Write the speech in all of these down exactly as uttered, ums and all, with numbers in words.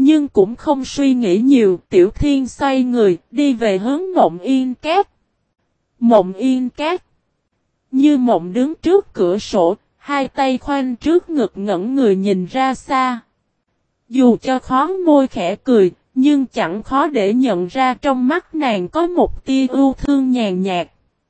nhưng cũng không suy nghĩ nhiều, Tiểu Thiên xoay người, đi về hướng Mộng Yên Cát. Mộng Yên Cát. Như Mộng đứng trước cửa sổ, hai tay khoanh trước ngực ngẩn người nhìn ra xa. Dù cho khó môi khẽ cười, nhưng chẳng khó để nhận ra trong mắt nàng có một tia ưu thương nhàn nhạt.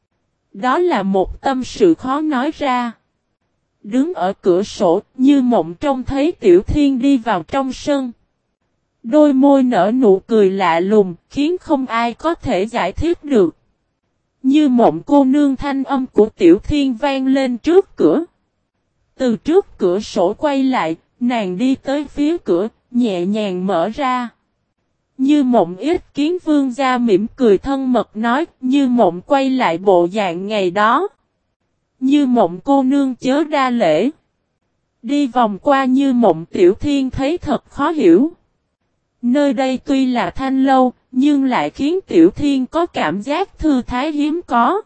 Đó là một tâm sự khó nói ra. Đứng ở cửa sổ, Như Mộng trông thấy Tiểu Thiên đi vào trong sân. Đôi môi nở nụ cười lạ lùng, khiến không ai có thể giải thích được. Như Mộng cô nương, thanh âm của Tiểu Thiên vang lên trước cửa. Từ trước cửa sổ quay lại, nàng đi tới phía cửa, nhẹ nhàng mở ra. Như Mộng ít kiến vương gia mỉm cười thân mật nói, Như Mộng quay lại bộ dạng ngày đó. Như Mộng cô nương chớ đa lễ. Đi vòng qua Như Mộng, Tiểu Thiên thấy thật khó hiểu. Nơi đây tuy là thanh lâu, nhưng lại khiến Tiểu Thiên có cảm giác thư thái hiếm có.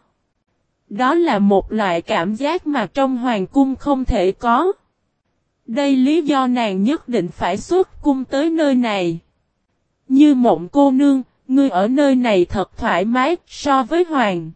Đó là một loại cảm giác mà trong hoàng cung không thể có. Đây lý do nàng nhất định phải xuất cung tới nơi này. Như Mộng cô nương, ngươi ở nơi này thật thoải mái, so với hoàng.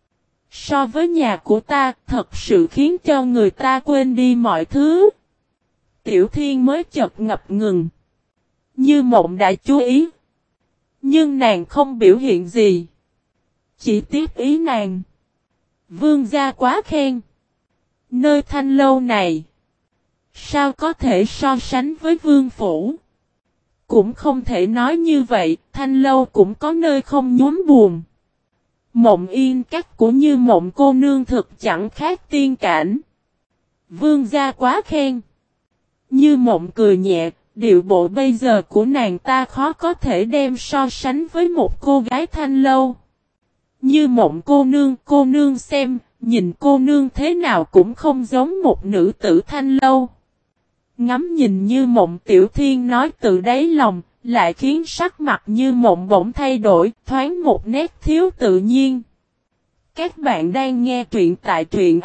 So với nhà của ta, thật sự khiến cho người ta quên đi mọi thứ. Tiểu Thiên mới chợt ngập ngừng. Như Mộng đã chú ý. Nhưng nàng không biểu hiện gì. Chỉ tiếp ý nàng. Vương gia quá khen. Nơi thanh lâu này. Sao có thể so sánh với vương phủ? Cũng không thể nói như vậy, thanh lâu cũng có nơi không nhúm buồn. Mộng Yên Cát của Như Mộng cô nương thực chẳng khác tiên cảnh. Vương gia quá khen. Như Mộng cười nhẹ, điệu bộ bây giờ của nàng ta khó có thể đem so sánh với một cô gái thanh lâu. Như Mộng cô nương, cô nương xem, nhìn cô nương thế nào cũng không giống một nữ tử thanh lâu. Ngắm nhìn Như Mộng, Tiểu Thiên nói từ đáy lòng, lại khiến sắc mặt Như Mộng bỗng thay đổi, thoáng một nét thiếu tự nhiên. Các bạn đang nghe truyện tại truyện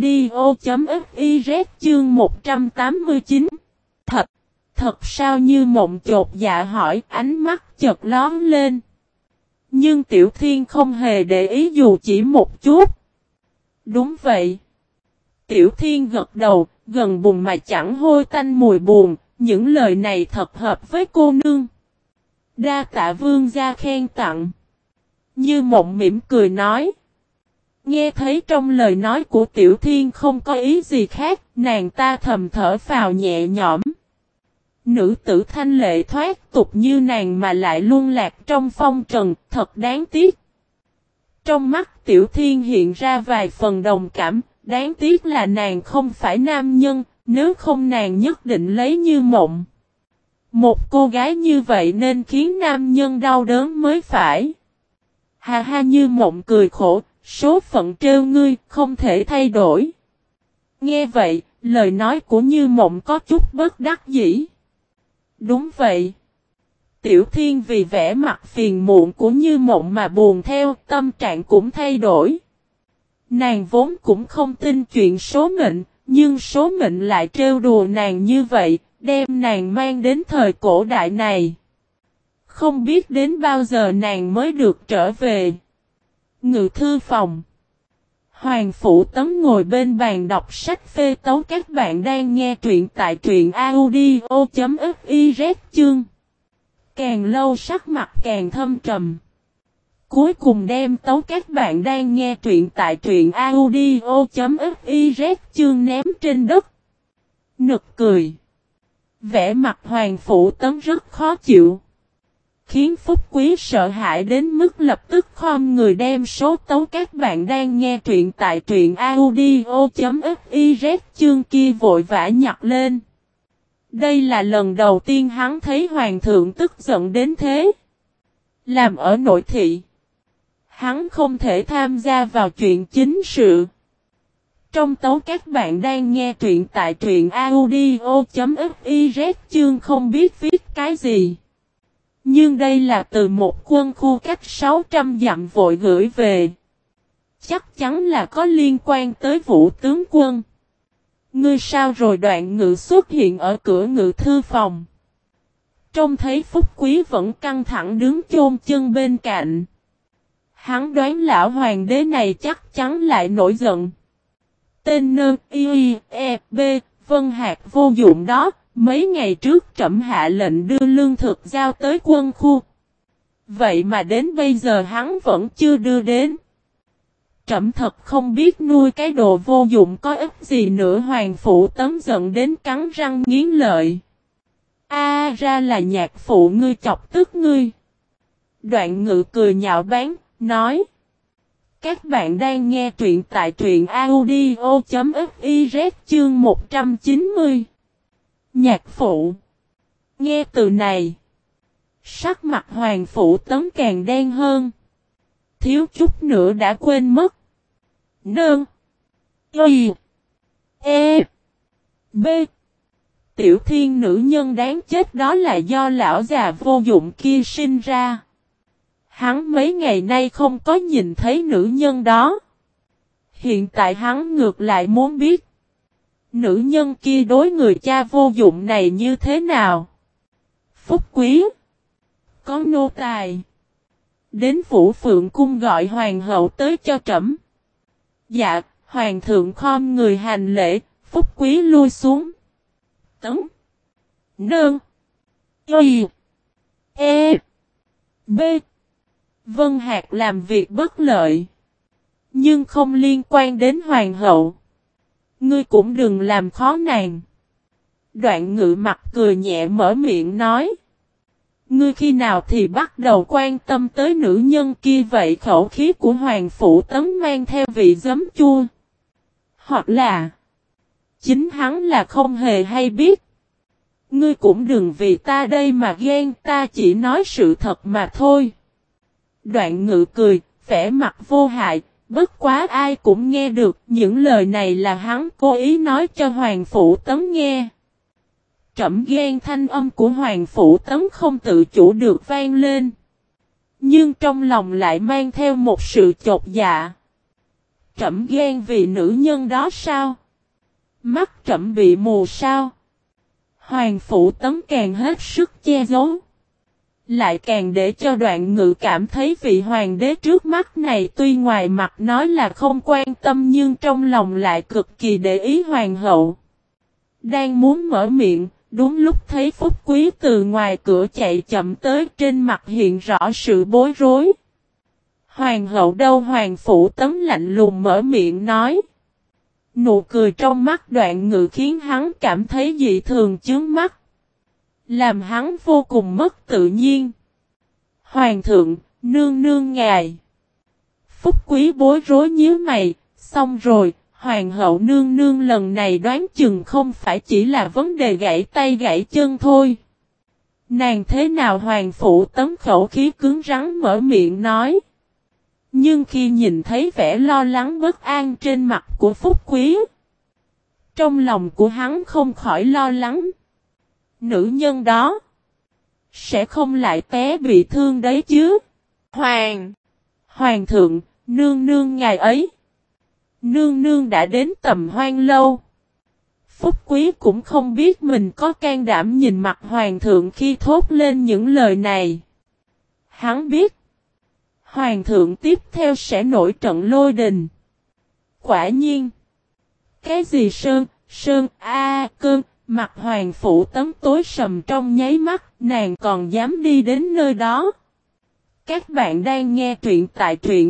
audio.fiz chương một trăm tám mươi chín. Thật, thật sao? Như Mộng chột dạ hỏi, ánh mắt chợt lóm lên. Nhưng Tiểu Thiên không hề để ý dù chỉ một chút. Đúng vậy. Tiểu Thiên gật đầu, gần bùn mà chẳng hôi tanh mùi buồn, những lời này thật hợp với cô nương. Đa tạ vương gia khen tặng. Như Mộng mỉm cười nói. Nghe thấy trong lời nói của Tiểu Thiên không có ý gì khác, nàng ta thầm thở phào nhẹ nhõm. Nữ tử thanh lệ thoát tục như nàng mà lại luôn lạc trong phong trần, thật đáng tiếc. Trong mắt Tiểu Thiên hiện ra vài phần đồng cảm, đáng tiếc là nàng không phải nam nhân, nếu không nàng nhất định lấy Như Mộng. Một cô gái như vậy nên khiến nam nhân đau đớn mới phải. Hà ha, Như Mộng cười khổ, số phận trêu ngươi, không thể thay đổi. Nghe vậy, lời nói của Như Mộng có chút bất đắc dĩ. Đúng vậy. Tiểu Thiên vì vẻ mặt phiền muộn của Như Mộng mà buồn theo, tâm trạng cũng thay đổi. Nàng vốn cũng không tin chuyện số mệnh, nhưng số mệnh lại trêu đùa nàng như vậy, đem nàng mang đến thời cổ đại này. Không biết đến bao giờ nàng mới được trở về. Ngự thư phòng. Hoàng Phủ Tấn ngồi bên bàn đọc sách phê tấu. Các bạn đang nghe truyện tại truyện audio.fiz chương. Càng lâu sắc mặt càng thâm trầm. Cuối cùng đem tấu. Các bạn đang nghe truyện tại truyện audio.fiz chương ném trên đất. Nực cười. Vẻ mặt Hoàng Phủ Tấn rất khó chịu. Khiến Phúc Quý sợ hãi đến mức lập tức khom người đem số tấu. Các bạn đang nghe truyện tại truyện audio.fiz chương kia vội vã nhặt lên. Đây là lần đầu tiên hắn thấy hoàng thượng tức giận đến thế. Làm ở nội thị, hắn không thể tham gia vào chuyện chính sự. Trong tấu các bạn đang nghe truyện tại truyện audio.fiz chương không biết viết cái gì. Nhưng đây là từ một quân khu cách sáu trăm dặm vội gửi về. Chắc chắn là có liên quan tới Vũ tướng quân. Ngươi sao rồi? Đoạn Ngự xuất hiện ở cửa ngự thư phòng. Trông thấy Phúc Quý vẫn căng thẳng đứng chôn chân bên cạnh. Hắn đoán lão hoàng đế này chắc chắn lại nổi giận. Tên nơ y e b Vân Hạc vô dụng đó, mấy ngày trước trẫm hạ lệnh đưa lương thực giao tới quân khu. Vậy mà đến bây giờ hắn vẫn chưa đưa đến. Trẫm thật không biết nuôi cái đồ vô dụng có ích gì nữa. Hoàng Phủ Tấn giận đến cắn răng nghiến lợi. A à, ra là nhạc phụ ngươi chọc tức ngươi. Đoạn Ngự cười nhạo báng, nói. Các bạn đang nghe truyện tại truyện audio.fiz chương một trăm chín mươi. Nhạc phụ. Nghe từ này. Sắc mặt Hoàng Phủ Tấn càng đen hơn. Thiếu chút nữa đã quên mất. Nương. Y. E. B. Tiểu thiên nữ nhân đáng chết đó là do lão già vô dụng kia sinh ra. Hắn mấy ngày nay không có nhìn thấy nữ nhân đó. Hiện tại hắn ngược lại muốn biết. Nữ nhân kia đối người cha vô dụng này như thế nào? Phúc Quý. Có nô tài. Đến Vũ Phượng Cung gọi hoàng hậu tới cho trẫm. Dạ, hoàng thượng khom người hành lễ, Phúc Quý lui xuống. Tấn. Nương. Y. E. B. Vân Hạc làm việc bất lợi. Nhưng không liên quan đến hoàng hậu. Ngươi cũng đừng làm khó nàng. Đoạn Ngự mặt cười nhẹ mở miệng nói. Ngươi khi nào thì bắt đầu quan tâm tới nữ nhân kia vậy? Khẩu khí của Hoàng Phủ Tấn mang theo vị giấm chua. Hoặc là chính hắn là không hề hay biết. Ngươi cũng đừng vì ta đây mà ghen, ta chỉ nói sự thật mà thôi. Đoạn Ngự cười, vẻ mặt vô hại, bất quá ai cũng nghe được, những lời này là hắn cố ý nói cho Hoàng Phủ Tấn nghe. Trẫm ghen thanh âm của Hoàng Phủ Tấn không tự chủ được vang lên. Nhưng trong lòng lại mang theo một sự chột dạ. Trẫm ghen vì nữ nhân đó sao? Mắt trẫm bị mù sao? Hoàng Phủ Tấn càng hết sức che giấu. Lại càng để cho Đoạn Ngự cảm thấy vị hoàng đế trước mắt này tuy ngoài mặt nói là không quan tâm nhưng trong lòng lại cực kỳ để ý hoàng hậu. Đang muốn mở miệng, đúng lúc thấy Phúc Quý từ ngoài cửa chạy chậm tới, trên mặt hiện rõ sự bối rối. Hoàng hậu đâu? Hoàng Phủ Tấn lạnh lùng mở miệng nói. Nụ cười trong mắt Đoạn Ngự khiến hắn cảm thấy dị thường chướng mắt. Làm hắn vô cùng mất tự nhiên. Hoàng thượng, nương nương ngài. Phúc Quý bối rối nhíu mày, xong rồi, Hoàng hậu nương nương lần này đoán chừng không phải chỉ là vấn đề gãy tay gãy chân thôi. Nàng thế nào? Hoàng Phủ Tấn khẩu khí cứng rắn mở miệng nói. Nhưng khi nhìn thấy vẻ lo lắng bất an trên mặt của Phúc Quý, trong lòng của hắn không khỏi lo lắng. Nữ nhân đó sẽ không lại té bị thương đấy chứ. Hoàng! Hoàng thượng, nương nương ngài ấy. Nương nương đã đến Tầm Hoan lâu. Phúc Quý cũng không biết mình có can đảm nhìn mặt hoàng thượng khi thốt lên những lời này. Hắn biết hoàng thượng tiếp theo sẽ nổi trận lôi đình. Quả nhiên. Cái gì sơn, sơn, a cơn, mặt Hoàng Phủ Tấn tối sầm trong nháy mắt, nàng còn dám đi đến nơi đó. Các bạn đang nghe truyện tại truyện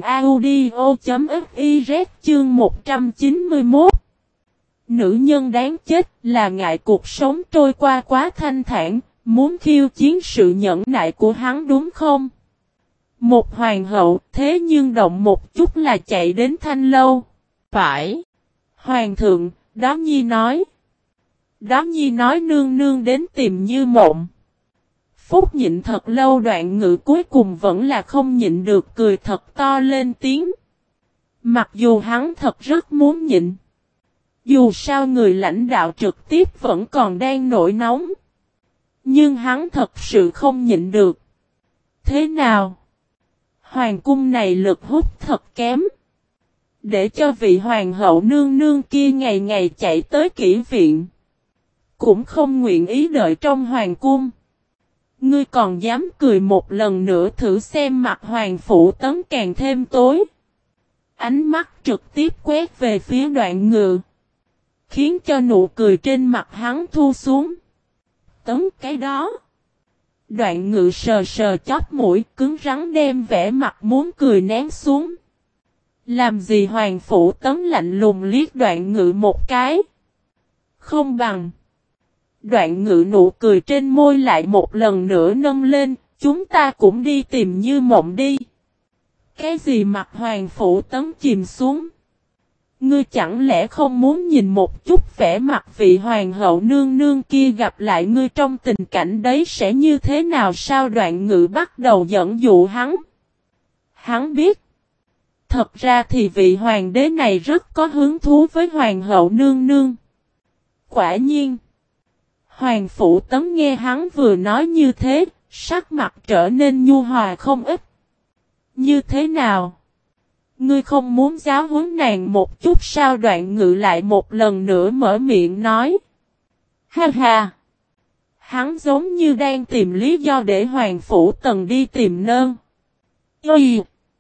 audio.fiz chương một trăm chín mươi mốt. Nữ nhân đáng chết là ngại cuộc sống trôi qua quá thanh thản, muốn khiêu chiến sự nhẫn nại của hắn đúng không? Một hoàng hậu thế nhưng động một chút là chạy đến Thanh lâu. Phải. Hoàng thượng, đó nhi nói. Đó nhi nói nương nương đến tìm Như Mộng. Phúc nhịn thật lâu, Đoạn Ngự cuối cùng vẫn là không nhịn được cười thật to lên tiếng. Mặc dù hắn thật rất muốn nhịn. Dù sao người lãnh đạo trực tiếp vẫn còn đang nổi nóng. Nhưng hắn thật sự không nhịn được. Thế nào? Hoàng cung này lực hút thật kém. Để cho vị hoàng hậu nương nương kia ngày ngày chạy tới kỹ viện. Cũng không nguyện ý đợi trong hoàng cung. Ngươi còn dám cười một lần nữa thử xem. Mặt Hoàng Phủ Tấn càng thêm tối. Ánh mắt trực tiếp quét về phía Đoạn Ngự. Khiến cho nụ cười trên mặt hắn thu xuống. Tấn cái đó. Đoạn Ngự sờ sờ chóp mũi cứng rắn đem vẻ mặt muốn cười nén xuống. Làm gì? Hoàng Phủ Tấn lạnh lùng liếc Đoạn Ngự một cái. Không bằng. Đoạn Ngự nụ cười trên môi lại một lần nữa nâng lên. Chúng ta cũng đi tìm Như Mộng đi. Cái gì? Mặt Hoàng Phủ Tấn chìm xuống. Ngươi chẳng lẽ không muốn nhìn một chút vẻ mặt vị hoàng hậu nương nương kia gặp lại ngươi trong tình cảnh đấy sẽ như thế nào sao? Đoạn Ngự bắt đầu dẫn dụ hắn. Hắn biết. Thật ra thì vị hoàng đế này rất có hứng thú với hoàng hậu nương nương. Quả nhiên. Hoàng Phủ Tấn nghe hắn vừa nói như thế, sắc mặt trở nên nhu hòa không ít. Như thế nào? Ngươi không muốn giáo huấn nàng một chút sao? Đoạn Ngự lại một lần nữa mở miệng nói. Ha ha! Hắn giống như đang tìm lý do để Hoàng Phủ Tần đi tìm nơn. Y.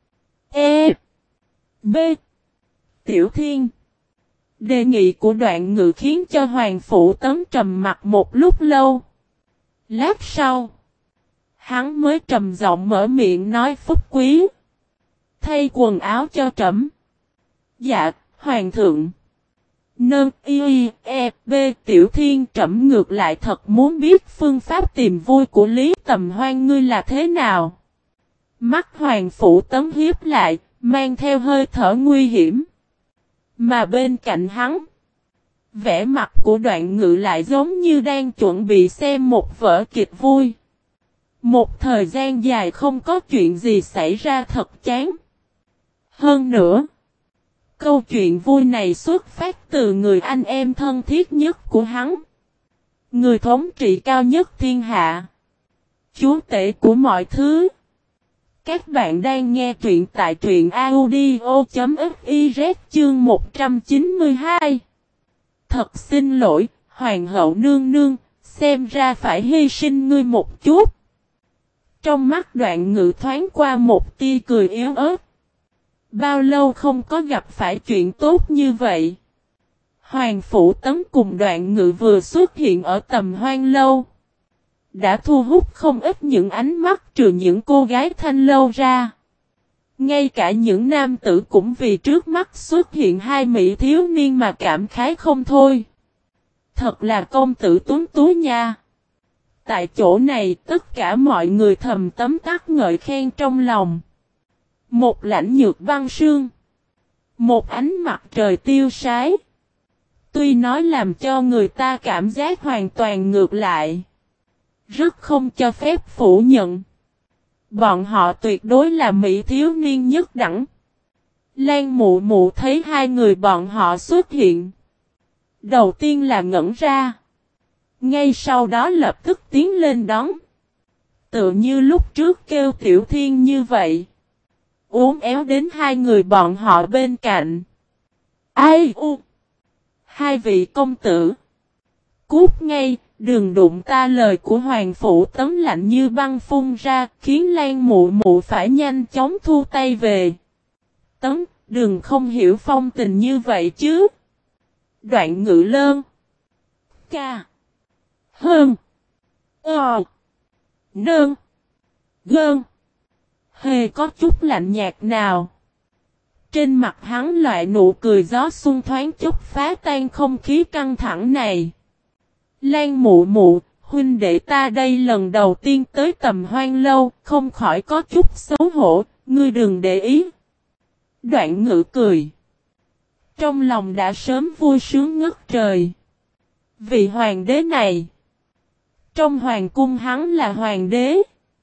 E. B. Tiểu Thiên. Đề nghị của Đoạn Ngự khiến cho Hoàng Phủ Tấn trầm mặt một lúc lâu. Lát sau. Hắn mới trầm giọng mở miệng nói Phúc Quý. Thay quần áo cho trẫm. Dạ, Hoàng thượng. Nơn y e b Tiểu Thiên trẫm ngược lại thật muốn biết phương pháp tìm vui của Lý Tầm Hoan ngươi là thế nào. Mắt Hoàng Phủ Tấn hiếp lại, mang theo hơi thở nguy hiểm. Mà bên cạnh hắn, vẻ mặt của Đoạn Ngự lại giống như đang chuẩn bị xem một vở kịch vui. Một thời gian dài không có chuyện gì xảy ra thật chán. Hơn nữa, câu chuyện vui này xuất phát từ người anh em thân thiết nhất của hắn. Người thống trị cao nhất thiên hạ. Chúa tể của mọi thứ. Các bạn đang nghe truyện tại truyện audio.fiz chương một trăm chín mươi hai. Thật xin lỗi, Hoàng hậu nương nương, xem ra phải hy sinh ngươi một chút. Trong mắt Đoạn Ngự thoáng qua một tia cười yếu ớt. Bao lâu không có gặp phải chuyện tốt như vậy. Hoàng Phủ Tấn cùng Đoạn Ngự vừa xuất hiện ở Tầm Hoan lâu. Đã thu hút không ít những ánh mắt trừ những cô gái thanh lâu ra. Ngay cả những nam tử cũng vì trước mắt xuất hiện hai mỹ thiếu niên mà cảm khái không thôi. Thật là công tử tuấn tú nha. Tại chỗ này tất cả mọi người thầm tấm tắc ngợi khen trong lòng. Một lãnh nhược băng sương. Một ánh mặt trời tiêu sái. Tuy nói làm cho người ta cảm giác hoàn toàn ngược lại. Rất không cho phép phủ nhận. Bọn họ tuyệt đối là mỹ thiếu niên nhất đẳng. Lan Mụ Mụ thấy hai người bọn họ xuất hiện. Đầu tiên là ngẩn ra. Ngay sau đó lập tức tiến lên đón. Tựa như lúc trước kêu Tiểu Thiên như vậy. Uốn éo đến hai người bọn họ bên cạnh. Ai u? Hai vị công tử. Cút ngay, đừng đụng ta. Lời của Hoàng Phủ Tấn lạnh như băng phun ra, khiến Lan Mụ Mụ phải nhanh chóng thu tay về. Tấn, đừng không hiểu phong tình như vậy chứ. Đoạn Ngự lơn. Ca. Hơn. Ờ. Nơn. Gơn. Hề có chút lạnh nhạt nào. Trên mặt hắn loại nụ cười gió xuân thoáng chút phá tan không khí căng thẳng này. Lan Mụ Mụ, huynh đệ ta đây lần đầu tiên tới Tầm Hoan lâu, không khỏi có chút xấu hổ, ngươi đừng để ý. Đoạn Ngự cười. Trong lòng đã sớm vui sướng ngất trời. Vị hoàng đế này. Trong hoàng cung hắn là hoàng đế.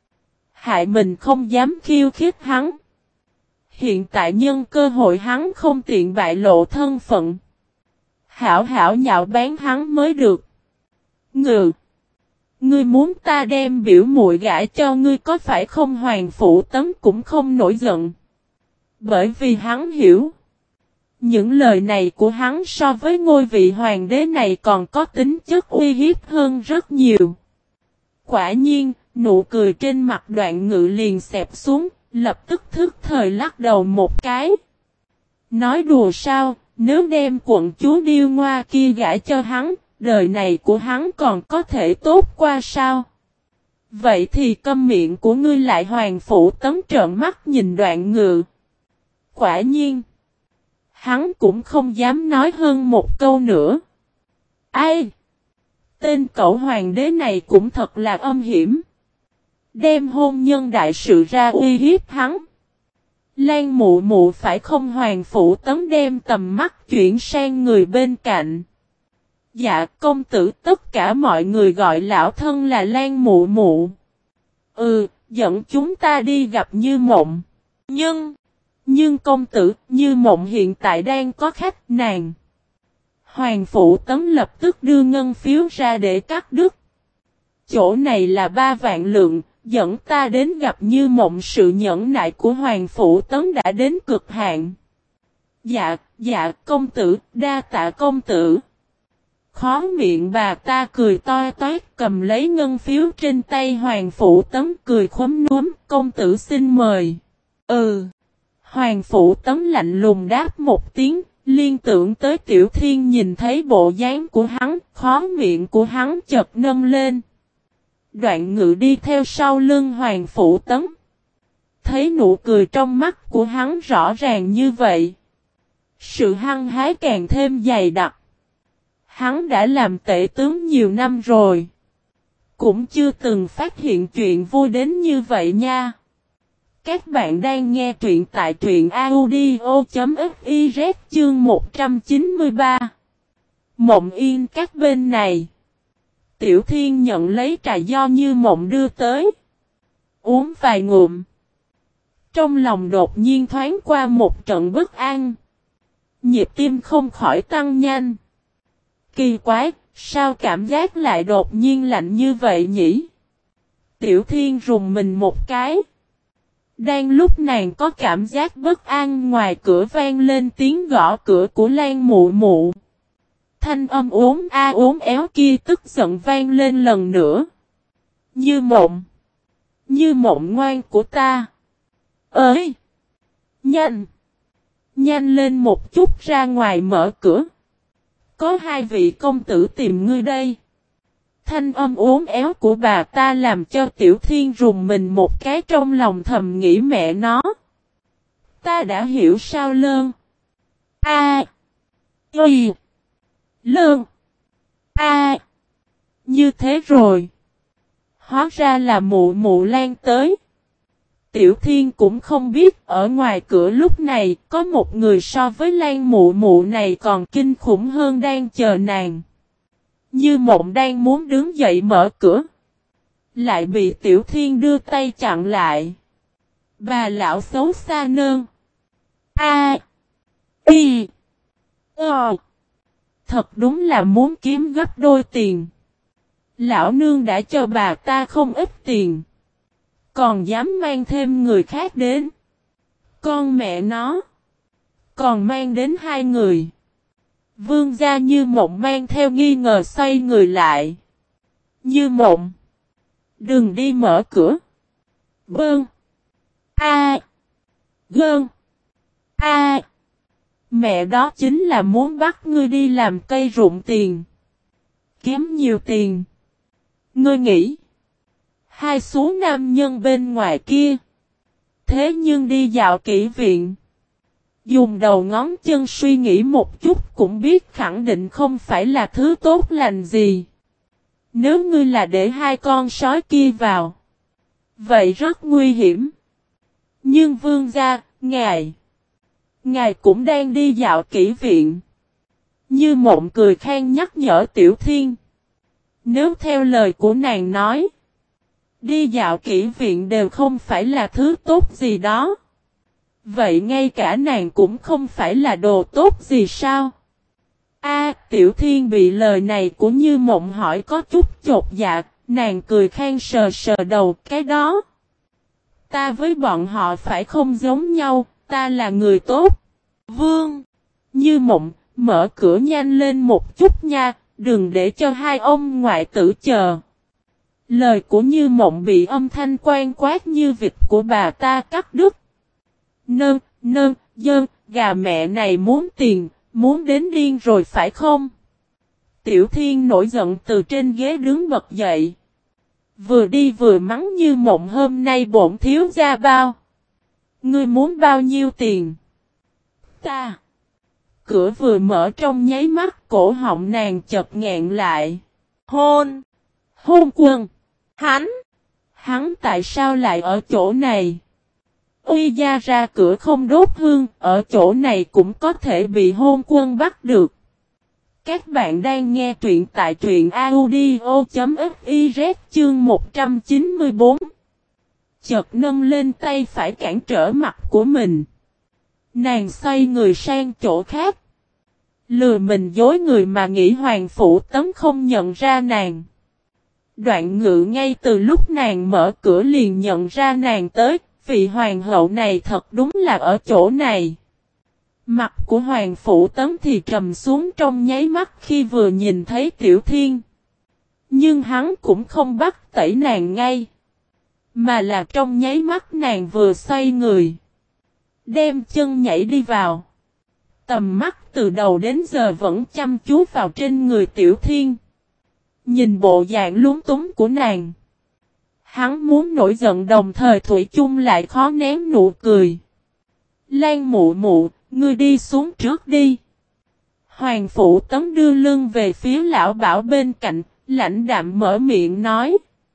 Hại mình không dám khiêu khích hắn. Hiện tại nhân cơ hội hắn không tiện bại lộ thân phận. Hảo hảo nhạo báng hắn mới được. Ngự. Ngươi muốn ta đem biểu muội gả cho ngươi có phải không? Hoàng Phủ Tấn cũng không nổi giận. Bởi vì hắn hiểu. Những lời này của hắn so với ngôi vị hoàng đế này còn có tính chất uy hiếp hơn rất nhiều. Quả nhiên, nụ cười trên mặt Đoạn Ngự liền xẹp xuống, lập tức thức thời lắc đầu một cái. Nói đùa sao, nếu đem quận chúa Điêu Ngoa kia gả cho hắn, đời này của hắn còn có thể tốt qua sao? Vậy thì câm miệng của ngươi lại. Hoàng Phủ Tấn trợn mắt nhìn Đoạn Ngự. Quả nhiên, hắn cũng không dám nói hơn một câu nữa. Ai? Tên cẩu hoàng đế này cũng thật là âm hiểm. Đem hôn nhân đại sự ra uy hiếp hắn. Lan mụ mụ phải không? Hoàng Phủ Tấn đem tầm mắt chuyển sang người bên cạnh. Dạ công tử, tất cả mọi người gọi lão thân là Lan mụ mụ. Ừ, dẫn chúng ta đi gặp Như Mộng. Nhưng, nhưng công tử, Như Mộng hiện tại đang có khách nàng. Hoàng Phủ Tấn lập tức đưa ngân phiếu ra để cắt đứt. Chỗ này là ba vạn lượng, dẫn ta đến gặp Như Mộng. Sự nhẫn nại của Hoàng Phủ Tấn đã đến cực hạn. Dạ, dạ công tử, đa tạ công tử. Khó miệng bà ta cười to toét, cầm lấy ngân phiếu trên tay Hoàng Phủ Tấn, cười khóm núm. Công tử xin mời. Ừ. Hoàng Phủ Tấn lạnh lùng đáp một tiếng, liên tưởng tới Tiểu Thiên nhìn thấy bộ dáng của hắn, khó miệng của hắn chợt nâng lên. Đoạn Ngự đi theo sau lưng Hoàng Phủ Tấn. Thấy nụ cười trong mắt của hắn rõ ràng như vậy, sự hăng hái càng thêm dày đặc. Hắn đã làm tể tướng nhiều năm rồi, cũng chưa từng phát hiện chuyện vui đến như vậy nha. Các bạn đang nghe truyện tại truyện audio.fiz chương một trăm chín mươi ba. Mộng Yên các bên này. Tiểu Thiên nhận lấy trà do Như Mộng đưa tới. Uống vài ngụm. Trong lòng đột nhiên thoáng qua một trận bất an. Nhịp tim không khỏi tăng nhanh. Kỳ quái, sao cảm giác lại đột nhiên lạnh như vậy nhỉ? Tiểu Thiên rùng mình một cái. Đang lúc nàng có cảm giác bất an, ngoài cửa vang lên tiếng gõ cửa của Lan mụ mụ. Thanh âm ốm a ốm éo kia tức giận vang lên lần nữa. Như Mộng. Như Mộng ngoan của ta. Ơi! Nhanh! Nhanh lên một chút, ra ngoài mở cửa. Có hai vị công tử tìm ngươi đây. Thanh âm uốn éo của bà ta làm cho Tiểu Thiên rùng mình một cái, trong lòng thầm nghĩ mẹ nó. Ta đã hiểu sao lơn. A. Y. Lơn. A. Như thế rồi. Hóa ra là mụ mụ Lan tới. Tiểu Thiên cũng không biết ở ngoài cửa lúc này có một người so với Lan mụ mụ này còn kinh khủng hơn đang chờ nàng. Như Mộng đang muốn đứng dậy mở cửa, lại bị Tiểu Thiên đưa tay chặn lại. Bà lão xấu xa nơn. A. Y. Ờ. Thật đúng là muốn kiếm gấp đôi tiền. Lão nương đã cho bà ta không ít tiền, còn dám mang thêm người khác đến. Con mẹ nó. Còn mang đến hai người. Vương gia Như Mộng mang theo nghi ngờ xoay người lại. Như Mộng. Đừng đi mở cửa. Bơn. A. Gơn. A. Mẹ đó chính là muốn bắt ngươi đi làm cây rụng tiền. Kiếm nhiều tiền. Ngươi nghĩ. Hai số nam nhân bên ngoài kia. Thế nhưng đi dạo kỹ viện. Dùng đầu ngón chân suy nghĩ một chút cũng biết khẳng định không phải là thứ tốt lành gì. Nếu ngươi là để hai con sói kia vào, vậy rất nguy hiểm. Nhưng vương gia, ngài, ngài cũng đang đi dạo kỹ viện. Như Mộng cười khan nhắc nhở Tiểu Thiên. Nếu theo lời của nàng nói, đi dạo kỹ viện đều không phải là thứ tốt gì đó. Vậy ngay cả nàng cũng không phải là đồ tốt gì sao? A, Tiểu Thiên bị lời này của Như Mộng hỏi có chút chột dạ, nàng cười khan sờ sờ đầu, cái đó. Ta với bọn họ phải không giống nhau, ta là người tốt. Vương, Như Mộng, mở cửa nhanh lên một chút nha, đừng để cho hai ông ngoại tử chờ. Lời của Như Mộng bị âm thanh quan quát như vịt của bà ta cắt đứt. Nơn, nơn, dơn, gà mẹ này muốn tiền, muốn đến điên rồi phải không? Tiểu Thiên nổi giận từ trên ghế đứng bật dậy. Vừa đi vừa mắng Như Mộng hôm nay bổn thiếu gia bao. Ngươi muốn bao nhiêu tiền? Ta. Cửa vừa mở trong nháy mắt cổ họng nàng chợt nghẹn lại. Hôn. Hôn Quân. Hắn. Hắn tại sao lại ở chỗ này? Uy gia ra cửa không đốt hương, ở chỗ này cũng có thể bị Hôn Quân bắt được. Các bạn đang nghe truyện tại truyện audio.fiz chương một trăm chín mươi tư. Chợt nâng lên tay phải cản trở mặt của mình. Nàng xoay người sang chỗ khác. Lừa mình dối người mà nghĩ Hoàng Phủ Tấn không nhận ra nàng. Đoạn Ngự ngay từ lúc nàng mở cửa liền nhận ra nàng tới, vị hoàng hậu này thật đúng là ở chỗ này. Mặt của Hoàng Phủ Tấn thì trầm xuống trong nháy mắt khi vừa nhìn thấy Tiểu Thiên. Nhưng hắn cũng không bắt tẩy nàng ngay. Mà là trong nháy mắt nàng vừa xoay người. Đem chân nhảy đi vào. Tầm mắt từ đầu đến giờ vẫn chăm chú vào trên người Tiểu Thiên. Nhìn bộ dạng lúng túng của nàng. Hắn muốn nổi giận đồng thời thủy chung lại khó nén nụ cười. Lan mụ mụ, ngươi đi xuống trước đi. Hoàng Phủ Tấn đưa lưng về phía lão bảo bên cạnh, lãnh đạm mở miệng nói.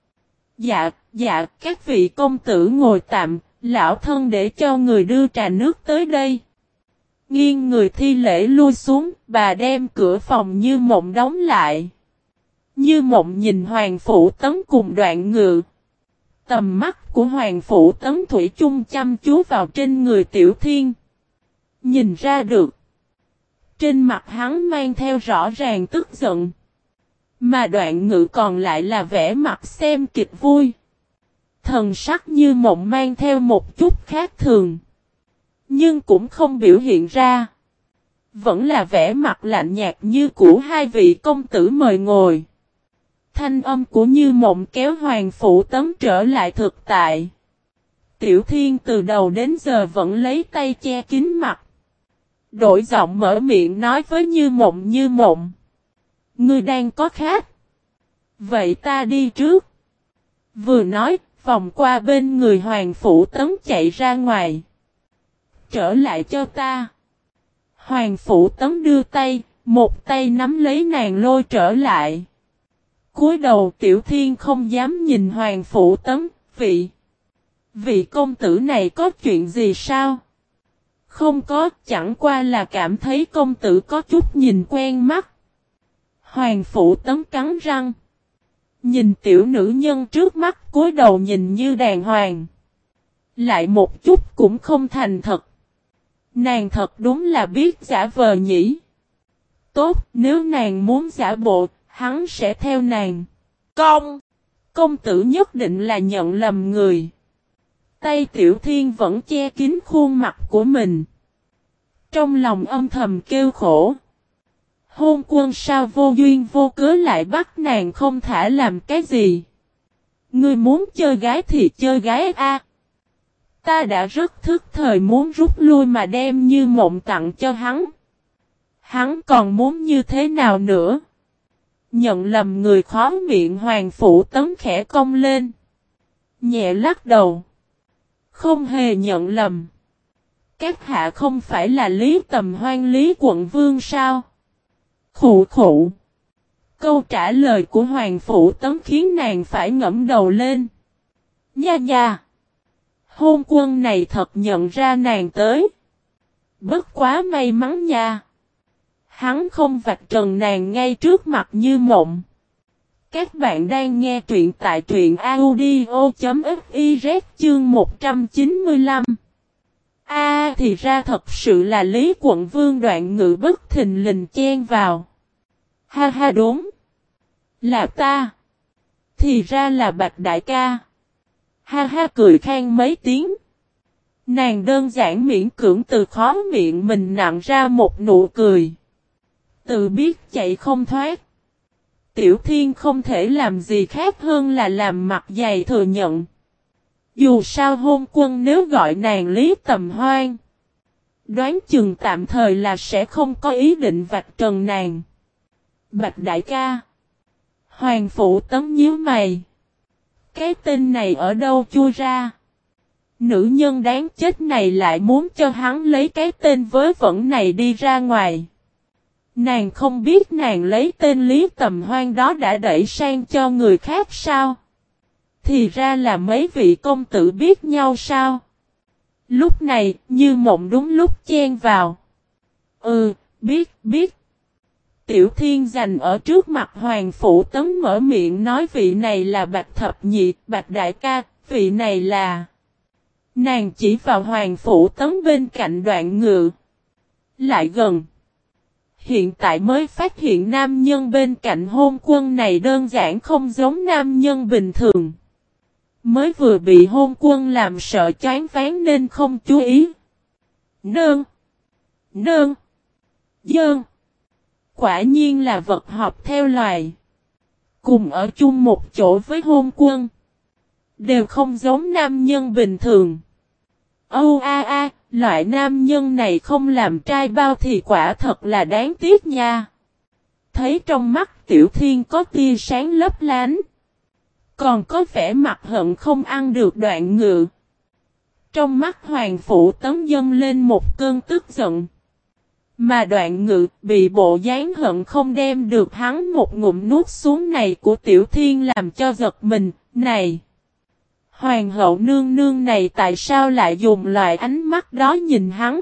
Dạ, dạ, các vị công tử ngồi tạm, lão thân để cho người đưa trà nước tới đây. Nghiêng người thi lễ lui xuống, bà đem cửa phòng Như Mộng đóng lại. Như Mộng nhìn Hoàng Phủ Tấn cùng Đoạn Ngự. Tầm mắt của Hoàng Phủ Tấn thủy chung chăm chú vào trên người Tiểu Thiên. Nhìn ra được. Trên mặt hắn mang theo rõ ràng tức giận. Mà Đoạn Ngự còn lại là vẻ mặt xem kịch vui. Thần sắc Như Mộng mang theo một chút khác thường. Nhưng cũng không biểu hiện ra. Vẫn là vẻ mặt lạnh nhạt như của hai vị công tử mời ngồi. Thanh âm của Như Mộng kéo Hoàng Phủ Tấn trở lại thực tại. Tiểu Thiên từ đầu đến giờ vẫn lấy tay che kín mặt. Đổi giọng mở miệng nói với Như Mộng Như Mộng. Ngươi đang có khát. Vậy ta đi trước. Vừa nói, vòng qua bên người Hoàng Phủ Tấn chạy ra ngoài. Trở lại cho ta. Hoàng Phủ Tấn đưa tay, một tay nắm lấy nàng lôi trở lại. Cúi đầu Tiểu Thiên không dám nhìn Hoàng Phủ Tấn, vị. Vị công tử này có chuyện gì sao? Không có, chẳng qua là cảm thấy công tử có chút nhìn quen mắt. Hoàng Phủ Tấn cắn răng. Nhìn tiểu nữ nhân trước mắt cúi đầu nhìn như đàng hoàng. Lại một chút cũng không thành thật. Nàng thật đúng là biết giả vờ nhỉ. Tốt, nếu nàng muốn giả bộ, hắn sẽ theo nàng. Công! Công tử nhất định là nhận lầm người. Tay Tiểu Thiên vẫn che kín khuôn mặt của mình. Trong lòng âm thầm kêu khổ. Hôn Quân sao vô duyên vô cớ lại bắt nàng không thả làm cái gì. Ngươi muốn chơi gái thì chơi gái a. Ta đã rất thức thời muốn rút lui mà đem Như Mộng tặng cho hắn. Hắn còn muốn như thế nào nữa? Nhận lầm người khó miệng Hoàng Phủ Tấn khẽ cong lên. Nhẹ lắc đầu. Không hề nhận lầm. Các hạ không phải là Lý Tầm Hoan Lý Quận Vương sao? Khụ khụ. Câu trả lời của Hoàng Phủ Tấn khiến nàng phải ngẫm đầu lên. Nha nha. Hôn Quân này thật nhận ra nàng tới. Bất quá may mắn nha. Hắn không vạch trần nàng ngay trước mặt Như Mộng. Các bạn đang nghe truyện tại truyện audio.fiz chương một trăm chín mươi lăm. A à, thì ra thật sự là Lý Quận Vương Đoạn Ngự bất thình lình chen vào. Ha ha đúng. Là ta. Thì ra là Bạch Đại ca. Ha ha cười khan mấy tiếng. Nàng đơn giản miễn cưỡng từ khó miệng mình nặng ra một nụ cười. Tự biết chạy không thoát. Tiểu Thiên không thể làm gì khác hơn là làm mặt dày thừa nhận. Dù sao Hôn Quân nếu gọi nàng Lý Tầm Hoan, đoán chừng tạm thời là sẽ không có ý định vạch trần nàng. Bạch đại ca. Hoàng Phụ Tấn nhíu mày. Cái tên này ở đâu chui ra? Nữ nhân đáng chết này lại muốn cho hắn lấy cái tên vớ vẩn này đi ra ngoài. Nàng không biết nàng lấy tên Lý Tầm Hoan đó đã đẩy sang cho người khác sao? Thì ra là mấy vị công tử biết nhau sao? Lúc này, Như Mộng đúng lúc chen vào. Ừ, biết, biết. Tiểu Thiên giành ở trước mặt Hoàng Phụ Tấn mở miệng nói vị này là Bạch Thập Nhị, Bạch Đại ca, vị này là... Nàng chỉ vào Hoàng Phụ Tấn bên cạnh Đoạn Ngự. Lại gần. Hiện tại mới phát hiện nam nhân bên cạnh Hôn Quân này đơn giản không giống nam nhân bình thường. Mới vừa bị Hôn Quân làm sợ choáng váng nên không chú ý. Nương. Nương. Dơn. Quả nhiên là vật hợp theo loài. Cùng ở chung một chỗ với Hôn Quân. Đều không giống nam nhân bình thường. Âu a a, loại nam nhân này không làm trai bao thì quả thật là đáng tiếc nha. Thấy trong mắt Tiểu Thiên có tia sáng lấp lánh. Còn có vẻ mặt hận không ăn được Đoạn Ngự. Trong mắt Hoàng Phụ Tấn dâng lên một cơn tức giận. Mà Đoạn Ngự bị bộ dáng hận không đem được hắn một ngụm nuốt xuống này của Tiểu Thiên làm cho giật mình. Này! Hoàng hậu nương nương này tại sao lại dùng loại ánh mắt đó nhìn hắn?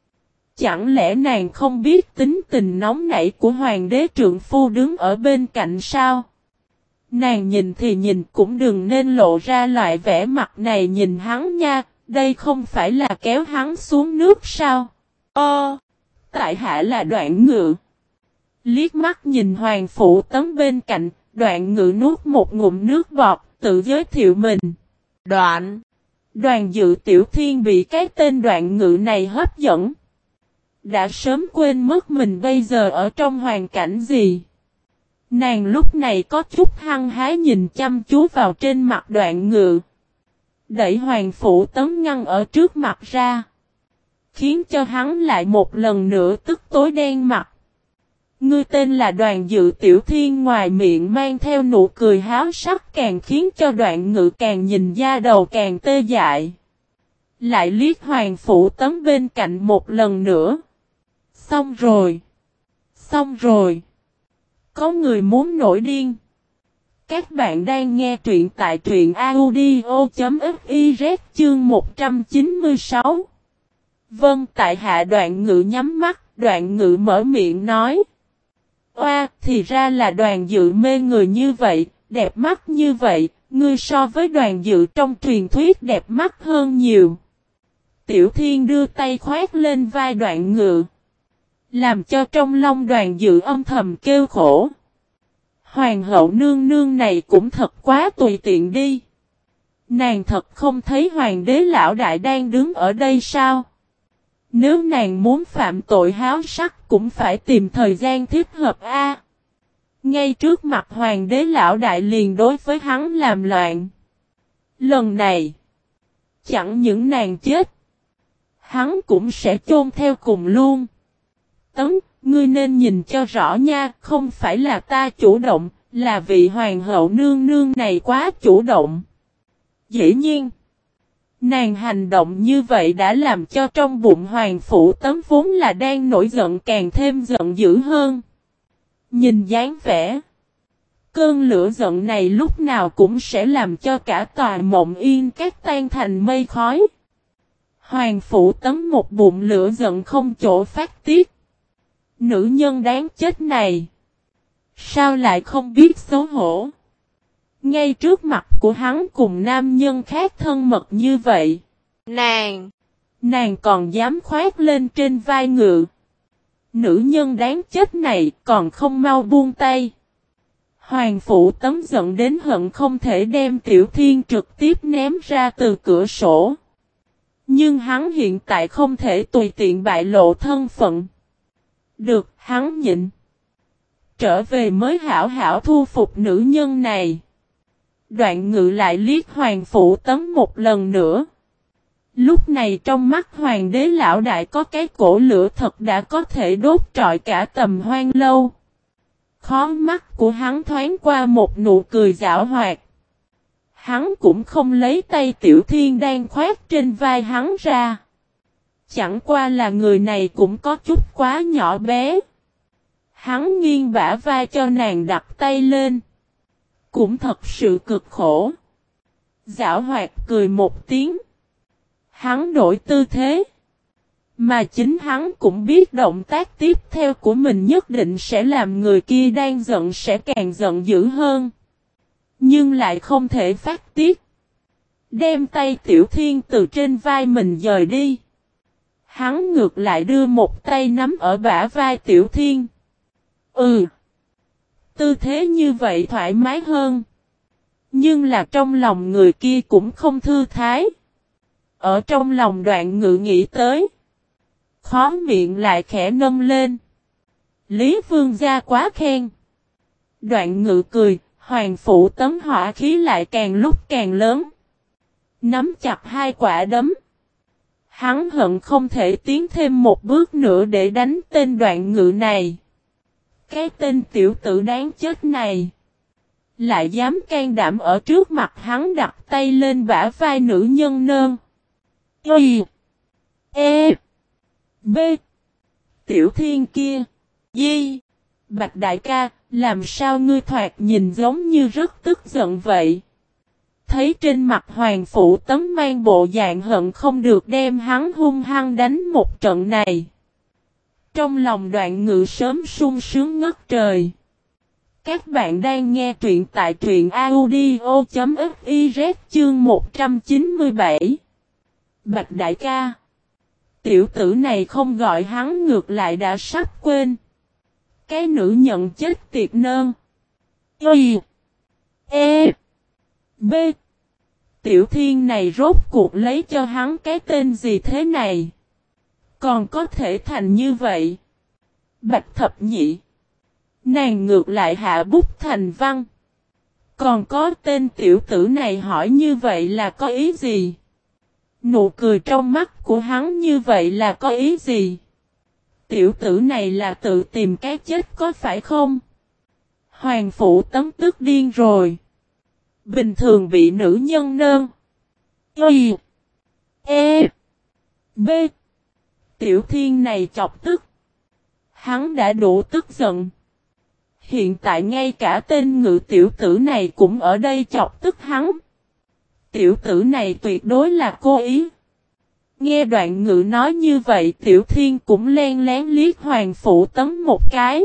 Chẳng lẽ nàng không biết tính tình nóng nảy của hoàng đế trượng phu đứng ở bên cạnh sao? Nàng nhìn thì nhìn cũng đừng nên lộ ra loại vẻ mặt này nhìn hắn nha, đây không phải là kéo hắn xuống nước sao? Ơ! Tại hạ là Đoạn Ngự. Liếc mắt nhìn Hoàng Phụ Tấn bên cạnh, Đoạn Ngự nuốt một ngụm nước bọt, tự giới thiệu mình. Đoạn. Đoàn Dự Tiểu Thiên bị cái tên Đoạn Ngự này hấp dẫn. Đã sớm quên mất mình bây giờ ở trong hoàn cảnh gì. Nàng lúc này có chút hăng hái nhìn chăm chú vào trên mặt Đoạn Ngự. Đẩy Hoàng Phụ Tấn ngăn ở trước mặt ra. Khiến cho hắn lại một lần nữa tức tối đen mặt. Ngươi tên là Đoàn Dự Tiểu Thiên ngoài miệng mang theo nụ cười háo sắc càng khiến cho Đoạn Ngự càng nhìn da đầu càng tê dại. Lại liếc Hoàng Phụ Tấn bên cạnh một lần nữa. Xong rồi. Xong rồi. Có người muốn nổi điên. Các bạn đang nghe truyện tại truyện audio chấm fiz chương một trăm chín mươi sáu. Vâng, tại hạ Đoạn Ngự nhắm mắt, Đoạn Ngự mở miệng nói. Oa, thì ra là Đoàn Dự mê người như vậy, đẹp mắt như vậy, ngươi so với Đoàn Dự trong truyền thuyết đẹp mắt hơn nhiều. Tiểu Thiên đưa tay khoét lên vai Đoạn Ngự. Làm cho trong lòng Đoàn Dự âm thầm kêu khổ. Hoàng hậu nương nương này cũng thật quá tùy tiện đi. Nàng thật không thấy hoàng đế lão đại đang đứng ở đây sao? Nếu nàng muốn phạm tội háo sắc cũng phải tìm thời gian thích hợp a. Ngay trước mặt hoàng đế lão đại liền đối với hắn làm loạn. Lần này, chẳng những nàng chết, hắn cũng sẽ chôn theo cùng luôn. Tấn, ngươi nên nhìn cho rõ nha, không phải là ta chủ động, là vị hoàng hậu nương nương này quá chủ động. Dĩ nhiên, nàng hành động như vậy đã làm cho trong bụng Hoàng Phụ Tấn vốn là đang nổi giận càng thêm giận dữ hơn. Nhìn dáng vẻ, cơn lửa giận này lúc nào cũng sẽ làm cho cả tòa Mộng Yên Các tan thành mây khói. Hoàng Phụ Tấn một bụng lửa giận không chỗ phát tiết. Nữ nhân đáng chết này, sao lại không biết xấu hổ? Ngay trước mặt của hắn cùng nam nhân khác thân mật như vậy. Nàng! Nàng còn dám khoét lên trên vai Ngự. Nữ nhân đáng chết này còn không mau buông tay. Hoàng Phụ Tấn giận đến hận không thể đem Tiểu Thiên trực tiếp ném ra từ cửa sổ. Nhưng hắn hiện tại không thể tùy tiện bại lộ thân phận. Được, hắn nhịn. trở về mới hảo hảo thu phục nữ nhân này. Đoạn Ngự lại liếc Hoàng Phụ Tấn một lần nữa. Lúc này trong mắt Hoàng đế lão đại có cái cổ lửa thật đã có thể đốt trọi cả tầm Hoang Lâu. Khó mắt của hắn thoáng qua một nụ cười giảo hoạt. Hắn cũng không lấy tay Tiểu Thiên đang khoác trên vai hắn ra. Chẳng qua là người này cũng có chút quá nhỏ bé. Hắn nghiêng bả vai cho nàng đặt tay lên. Cũng thật sự cực khổ. Giảo hoạt cười một tiếng. Hắn đổi tư thế. Mà chính hắn cũng biết động tác tiếp theo của mình nhất định sẽ làm người kia đang giận sẽ càng giận dữ hơn. Nhưng lại không thể phát tiết. Đem tay Tiểu Thiên từ trên vai mình dời đi. Hắn ngược lại đưa một tay nắm ở bả vai Tiểu Thiên. Ừ. Tư thế như vậy thoải mái hơn. Nhưng là trong lòng người kia cũng không thư thái. Ở trong lòng Đoạn Ngự nghĩ tới. Khó miệng lại khẽ nâng lên. Lý Vương gia quá khen. Đoạn Ngự cười, Hoàng Phụ Tấn hỏa khí lại càng lúc càng lớn. Nắm chặt hai quả đấm. Hắn hận không thể tiến thêm một bước nữa để đánh tên Đoạn Ngự này. Cái tên tiểu tử đáng chết này. Lại dám can đảm ở trước mặt hắn đặt tay lên bả vai nữ nhân nơn. Y. E. B. Tiểu Thiên kia. Di. Bạch đại ca, làm sao ngươi thoạt nhìn giống như rất tức giận vậy? Thấy trên mặt Hoàng Phụ Tấn mang bộ dạng hận không được đem hắn hung hăng đánh một trận này. Trong lòng Đoạn Ngự sớm sung sướng ngất trời. Các bạn đang nghe truyện tại truyện audio chấm fiz chương một trăm chín mươi bảy. Bạch đại ca. Tiểu tử này không gọi hắn ngược lại đã sắp quên. Cái nữ nhận chết tiệt nơn. Y. E. B. Tiểu Thiên này rốt cuộc lấy cho hắn cái tên gì thế này? Còn có thể thành như vậy. Bạch thập nhị. Nàng ngược lại hạ bút thành văn. Còn có tên tiểu tử này hỏi như vậy là có ý gì? Nụ cười trong mắt của hắn như vậy là có ý gì? Tiểu tử này là tự tìm cái chết có phải không? Hoàng Phụ Tấn tức điên rồi. Bình thường bị nữ nhân nơn. Y. E. B. Tiểu Thiên này chọc tức. Hắn đã đủ tức giận. Hiện tại ngay cả tên Ngự tiểu tử này cũng ở đây chọc tức hắn. Tiểu tử này tuyệt đối là cố ý. Nghe Đoạn Ngự nói như vậy Tiểu Thiên cũng len lén liếc Hoàng Phụ Tấn một cái.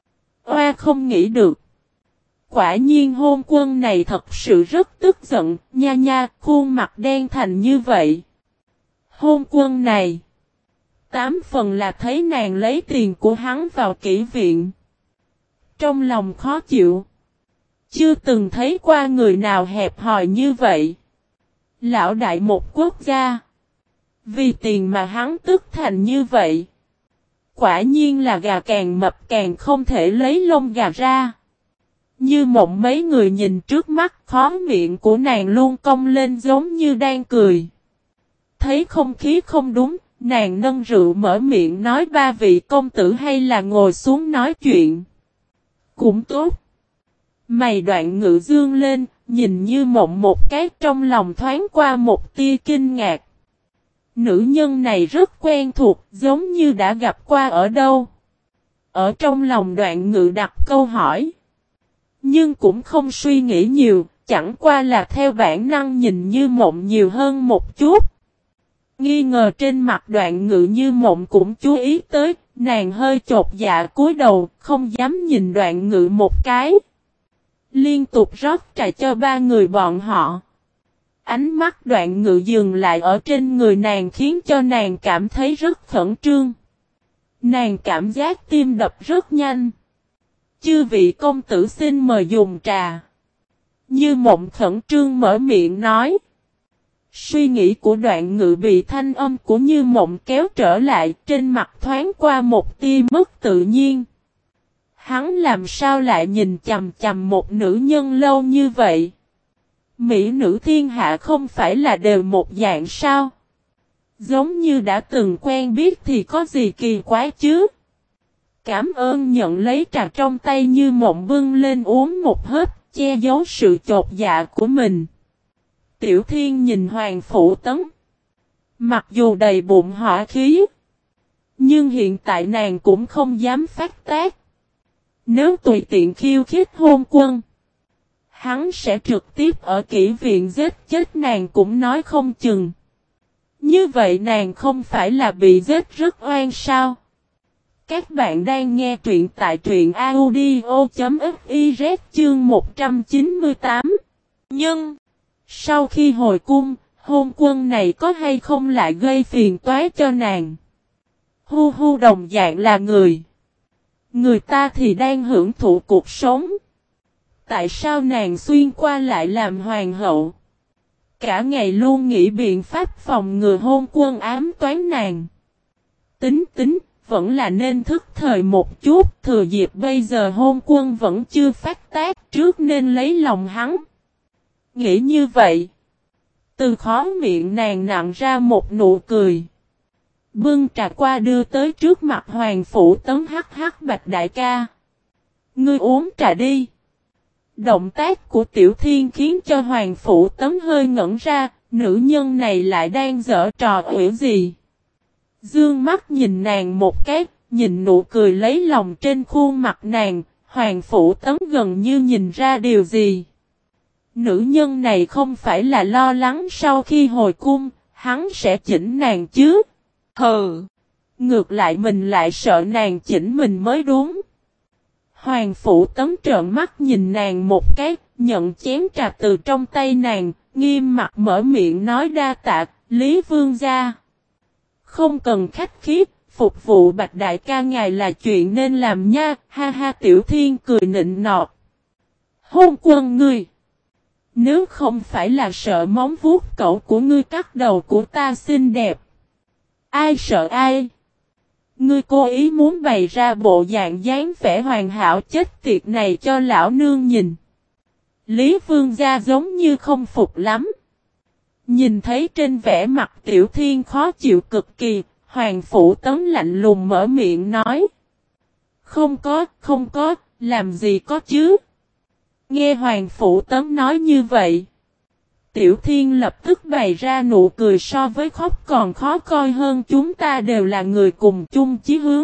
Oa không nghĩ được. Quả nhiên hôn quân này thật sự rất tức giận, nha nha, khuôn mặt đen thành như vậy. Hôn quân này. Tám phần là thấy nàng lấy tiền của hắn vào kỹ viện. Trong lòng khó chịu. Chưa từng thấy qua người nào hẹp hòi như vậy. Lão đại một quốc gia. Vì tiền mà hắn tức thành như vậy. Quả nhiên là gà càng mập càng không thể lấy lông gà ra. Như Mộng mấy người nhìn trước mắt khó miệng của nàng luôn cong lên giống như đang cười. Thấy không khí không đúng, nàng nâng rượu mở miệng nói ba vị công tử hay là ngồi xuống nói chuyện. Cũng tốt. Mày Đoạn Ngự dương lên, nhìn Như Mộng một cái trong lòng thoáng qua một tia kinh ngạc. Nữ nhân này rất quen thuộc, giống như đã gặp qua ở đâu. Ở trong lòng Đoạn Ngự đặt câu hỏi. Nhưng cũng không suy nghĩ nhiều, chẳng qua là theo bản năng nhìn Như Mộng nhiều hơn một chút. Nghi ngờ trên mặt Đoạn Ngự Như Mộng cũng chú ý tới, nàng hơi chột dạ cúi đầu, không dám nhìn Đoạn Ngự một cái. Liên tục rót trà cho ba người bọn họ. Ánh mắt Đoạn Ngự dừng lại ở trên người nàng khiến cho nàng cảm thấy rất khẩn trương. Nàng cảm giác tim đập rất nhanh. Chư vị công tử xin mời dùng trà. Như Mộng khẩn trương mở miệng nói. Suy nghĩ của Đoạn Ngự bị thanh âm của Như Mộng kéo trở lại, trên mặt thoáng qua một tia mất tự nhiên. Hắn làm sao lại nhìn chằm chằm một nữ nhân lâu như vậy? Mỹ nữ thiên hạ không phải là đều một dạng sao? Giống như đã từng quen biết thì có gì kỳ quái chứ? Cảm ơn nhận lấy trà trong tay Như Mộng bưng lên uống một hớp, che giấu sự chột dạ của mình. Tiểu Thiên nhìn Hoàng Phủ Tấn. Mặc dù đầy bụng hỏa khí, nhưng hiện tại nàng cũng không dám phát tác. Nếu tùy tiện khiêu khích Hôn Quân, hắn sẽ trực tiếp ở kỹ viện giết chết nàng cũng nói không chừng. Như vậy nàng không phải là bị giết rất oan sao? Các bạn đang nghe truyện tại truyện audio.fiz chương một trăm chín mươi tám. Nhưng, sau khi hồi cung, Hôn Quân này có hay không lại gây phiền toái cho nàng? Hu hu đồng dạng là người. Người ta thì đang hưởng thụ cuộc sống. Tại sao nàng xuyên qua lại làm hoàng hậu? Cả ngày luôn nghĩ biện pháp phòng ngừa Hôn Quân ám toán nàng. Tính tính, vẫn là nên thức thời một chút, thừa dịp bây giờ Hôn Quân vẫn chưa phát tác trước nên lấy lòng hắn. Nghĩ như vậy, từ khó miệng nàng nặn ra một nụ cười. Bưng trà qua đưa tới trước mặt Hoàng Phủ Tấn. Hắc hắc Bạch đại ca, ngươi uống trà đi. Động tác của Tiểu Thiên khiến cho Hoàng Phủ Tấn hơi ngẩn ra, nữ nhân này lại đang giở trò quỷ gì. Dương mắt nhìn nàng một cái, nhìn nụ cười lấy lòng trên khuôn mặt nàng, Hoàng Phủ Tấn gần như nhìn ra điều gì. Nữ nhân này không phải là lo lắng sau khi hồi cung, hắn sẽ chỉnh nàng chứ. Hừ, ngược lại mình lại sợ nàng chỉnh mình mới đúng. Hoàng Phủ Tấn trợn mắt nhìn nàng một cái, nhận chén trà từ trong tay nàng, nghiêm mặt mở miệng nói đa tạ, Lý Vương gia. Không cần khách khí, phục vụ Bạch đại ca ngài là chuyện nên làm nha, ha ha. Tiểu Thiên cười nịnh nọt. Hôn Quân ngươi, nếu không phải là sợ móng vuốt cậu của ngươi cắt đầu của ta xinh đẹp, ai sợ ai? Ngươi cố ý muốn bày ra bộ dạng dáng vẻ hoàn hảo chết tiệt này cho lão nương nhìn. Lý Vương gia giống như không phục lắm. Nhìn thấy trên vẻ mặt Tiểu Thiên khó chịu cực kỳ, Hoàng Phủ Tấn lạnh lùng mở miệng nói. Không có, không có, làm gì có chứ? Nghe Hoàng Phủ Tấn nói như vậy, Tiểu Thiên lập tức bày ra nụ cười so với khóc còn khó coi hơn. Chúng ta đều là người cùng chung chí hướng,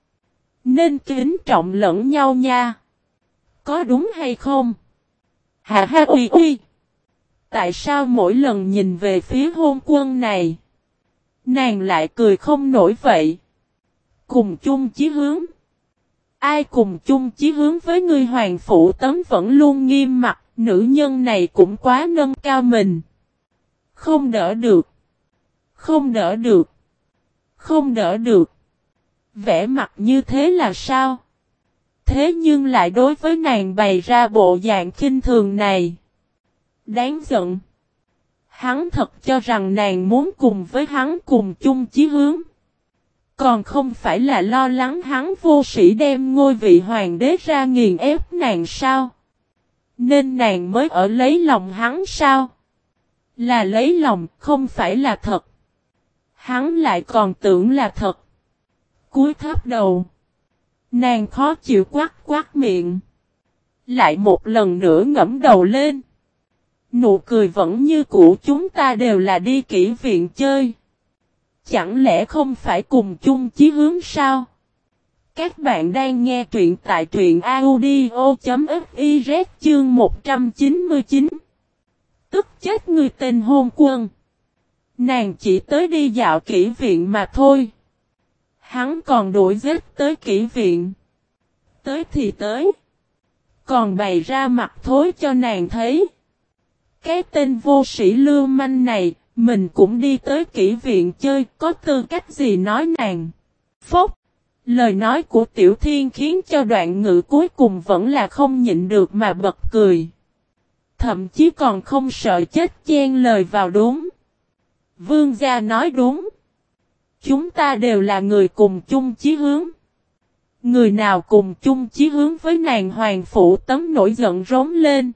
nên kính trọng lẫn nhau nha. Có đúng hay không? Hà ha uy uy. Tại sao mỗi lần nhìn về phía Hôn Quân này, nàng lại cười không nổi vậy? Cùng chung chí hướng? Ai cùng chung chí hướng với ngươi? Hoàng Phủ Tấn vẫn luôn nghiêm mặt, nữ nhân này cũng quá nâng cao mình. Không đỡ được. Không đỡ được. Không đỡ được. Vẻ mặt như thế là sao? Thế nhưng lại đối với nàng bày ra bộ dạng khinh thường này. Đáng giận. Hắn thật cho rằng nàng muốn cùng với hắn cùng chung chí hướng. Còn không phải là lo lắng hắn vô sĩ đem ngôi vị hoàng đế ra nghiền ép nàng sao? Nên nàng mới ở lấy lòng hắn sao? Là lấy lòng, không phải là thật. Hắn lại còn tưởng là thật. Cúi thấp đầu, nàng khó chịu quát quát miệng. Lại một lần nữa ngẫm đầu lên. Nụ cười vẫn như cũ. Chúng ta đều là đi kỹ viện chơi. Chẳng lẽ không phải cùng chung chí hướng sao? Các bạn đang nghe truyện tại truyện audio.fiz chương một trăm chín mươi chín. Tức chết người tên Hôn Quân. Nàng chỉ tới đi dạo kỹ viện mà thôi. Hắn còn đuổi giết tới kỹ viện. Tới thì tới. Còn bày ra mặt thối cho nàng thấy. Cái tên vô sĩ lưu manh này, mình cũng đi tới kỹ viện chơi, có tư cách gì nói nàng? Phốc! Lời nói của Tiểu Thiên khiến cho Đoạn Ngữ cuối cùng vẫn là không nhịn được mà bật cười. Thậm chí còn không sợ chết chen lời vào đúng. Vương gia nói đúng. Chúng ta đều là người cùng chung chí hướng. Người nào cùng chung chí hướng với nàng Hoàng Phủ Tấm nổi giận rống lên.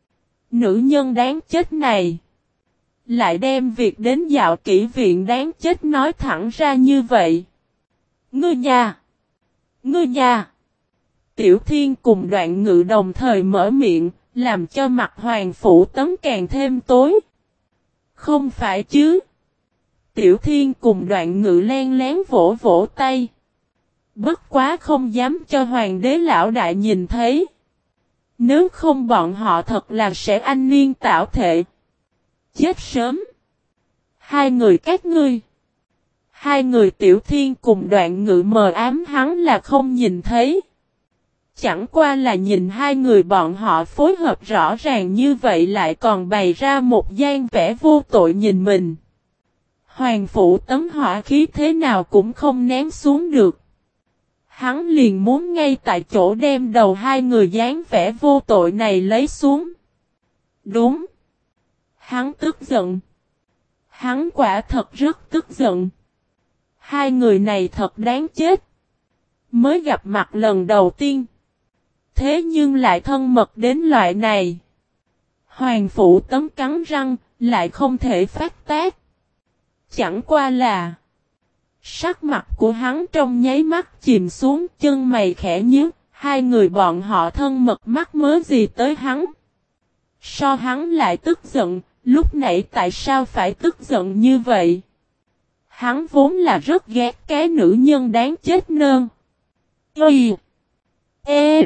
Nữ nhân đáng chết này. Lại đem việc đến dạo kỹ viện đáng chết nói thẳng ra như vậy. Ngươi nhà! Ngươi nhà! Tiểu Thiên cùng Đoạn Ngự đồng thời mở miệng, làm cho mặt Hoàng Phủ Tấm càng thêm tối. Không phải chứ? Tiểu Thiên cùng Đoạn Ngự len lén vỗ vỗ tay. Bất quá không dám cho Hoàng đế lão đại nhìn thấy. Nếu không bọn họ thật là sẽ anh niên tạo thệ. Chết sớm. Hai người các ngươi. Hai người Tiểu Thiên cùng Đoạn Ngự mờ ám hắn là không nhìn thấy. Chẳng qua là nhìn hai người bọn họ phối hợp rõ ràng như vậy lại còn bày ra một dáng vẻ vô tội nhìn mình. Hoàng Phủ Tấm hỏa khí thế nào cũng không ném xuống được. Hắn liền muốn ngay tại chỗ đem đầu hai người dáng vẻ vô tội này lấy xuống. Đúng. Hắn tức giận. Hắn quả thật rất tức giận. Hai người này thật đáng chết. Mới gặp mặt lần đầu tiên. Thế nhưng lại thân mật đến loại này. Hoàng Phủ Tấm cắn răng, lại không thể phát tác. Chẳng qua là sắc mặt của hắn trong nháy mắt chìm xuống, chân mày khẽ nhíu, hai người bọn họ thân mật mắc mớ gì tới hắn. So hắn lại tức giận, lúc nãy tại sao phải tức giận như vậy? Hắn vốn là rất ghét cái nữ nhân đáng chết nơn. Y E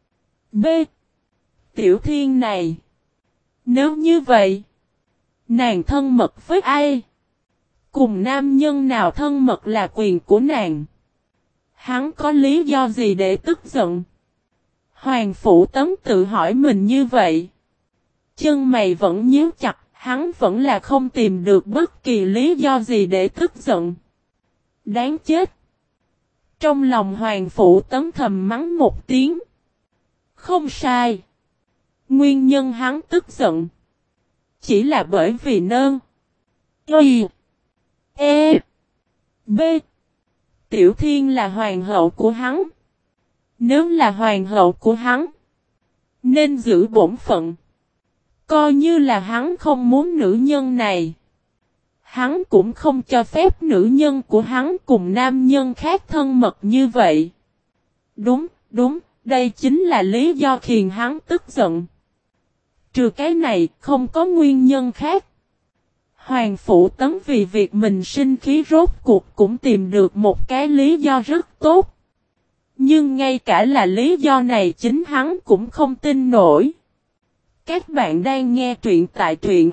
B Tiểu Thiên này. Nếu như vậy, nàng thân mật với ai? Cùng nam nhân nào thân mật là quyền của nàng. Hắn có lý do gì để tức giận? Hoàng Phủ Tấm tự hỏi mình như vậy. Chân mày vẫn nhíu chặt, hắn vẫn là không tìm được bất kỳ lý do gì để tức giận. Đáng chết. Trong lòng Hoàng Phủ Tấm thầm mắng một tiếng. Không sai. Nguyên nhân hắn tức giận chỉ là bởi vì nơn. Y E B Tiểu Thiên là hoàng hậu của hắn. Nếu là hoàng hậu của hắn, nên giữ bổn phận. Coi như là hắn không muốn nữ nhân này, hắn cũng không cho phép nữ nhân của hắn cùng nam nhân khác thân mật như vậy. Đúng, đúng, đây chính là lý do khiến hắn tức giận. Trừ cái này, không có nguyên nhân khác. Hoàng Phủ Tấm vì việc mình sinh khí rốt cuộc cũng tìm được một cái lý do rất tốt. Nhưng ngay cả là lý do này chính hắn cũng không tin nổi. Các bạn đang nghe truyện tại truyện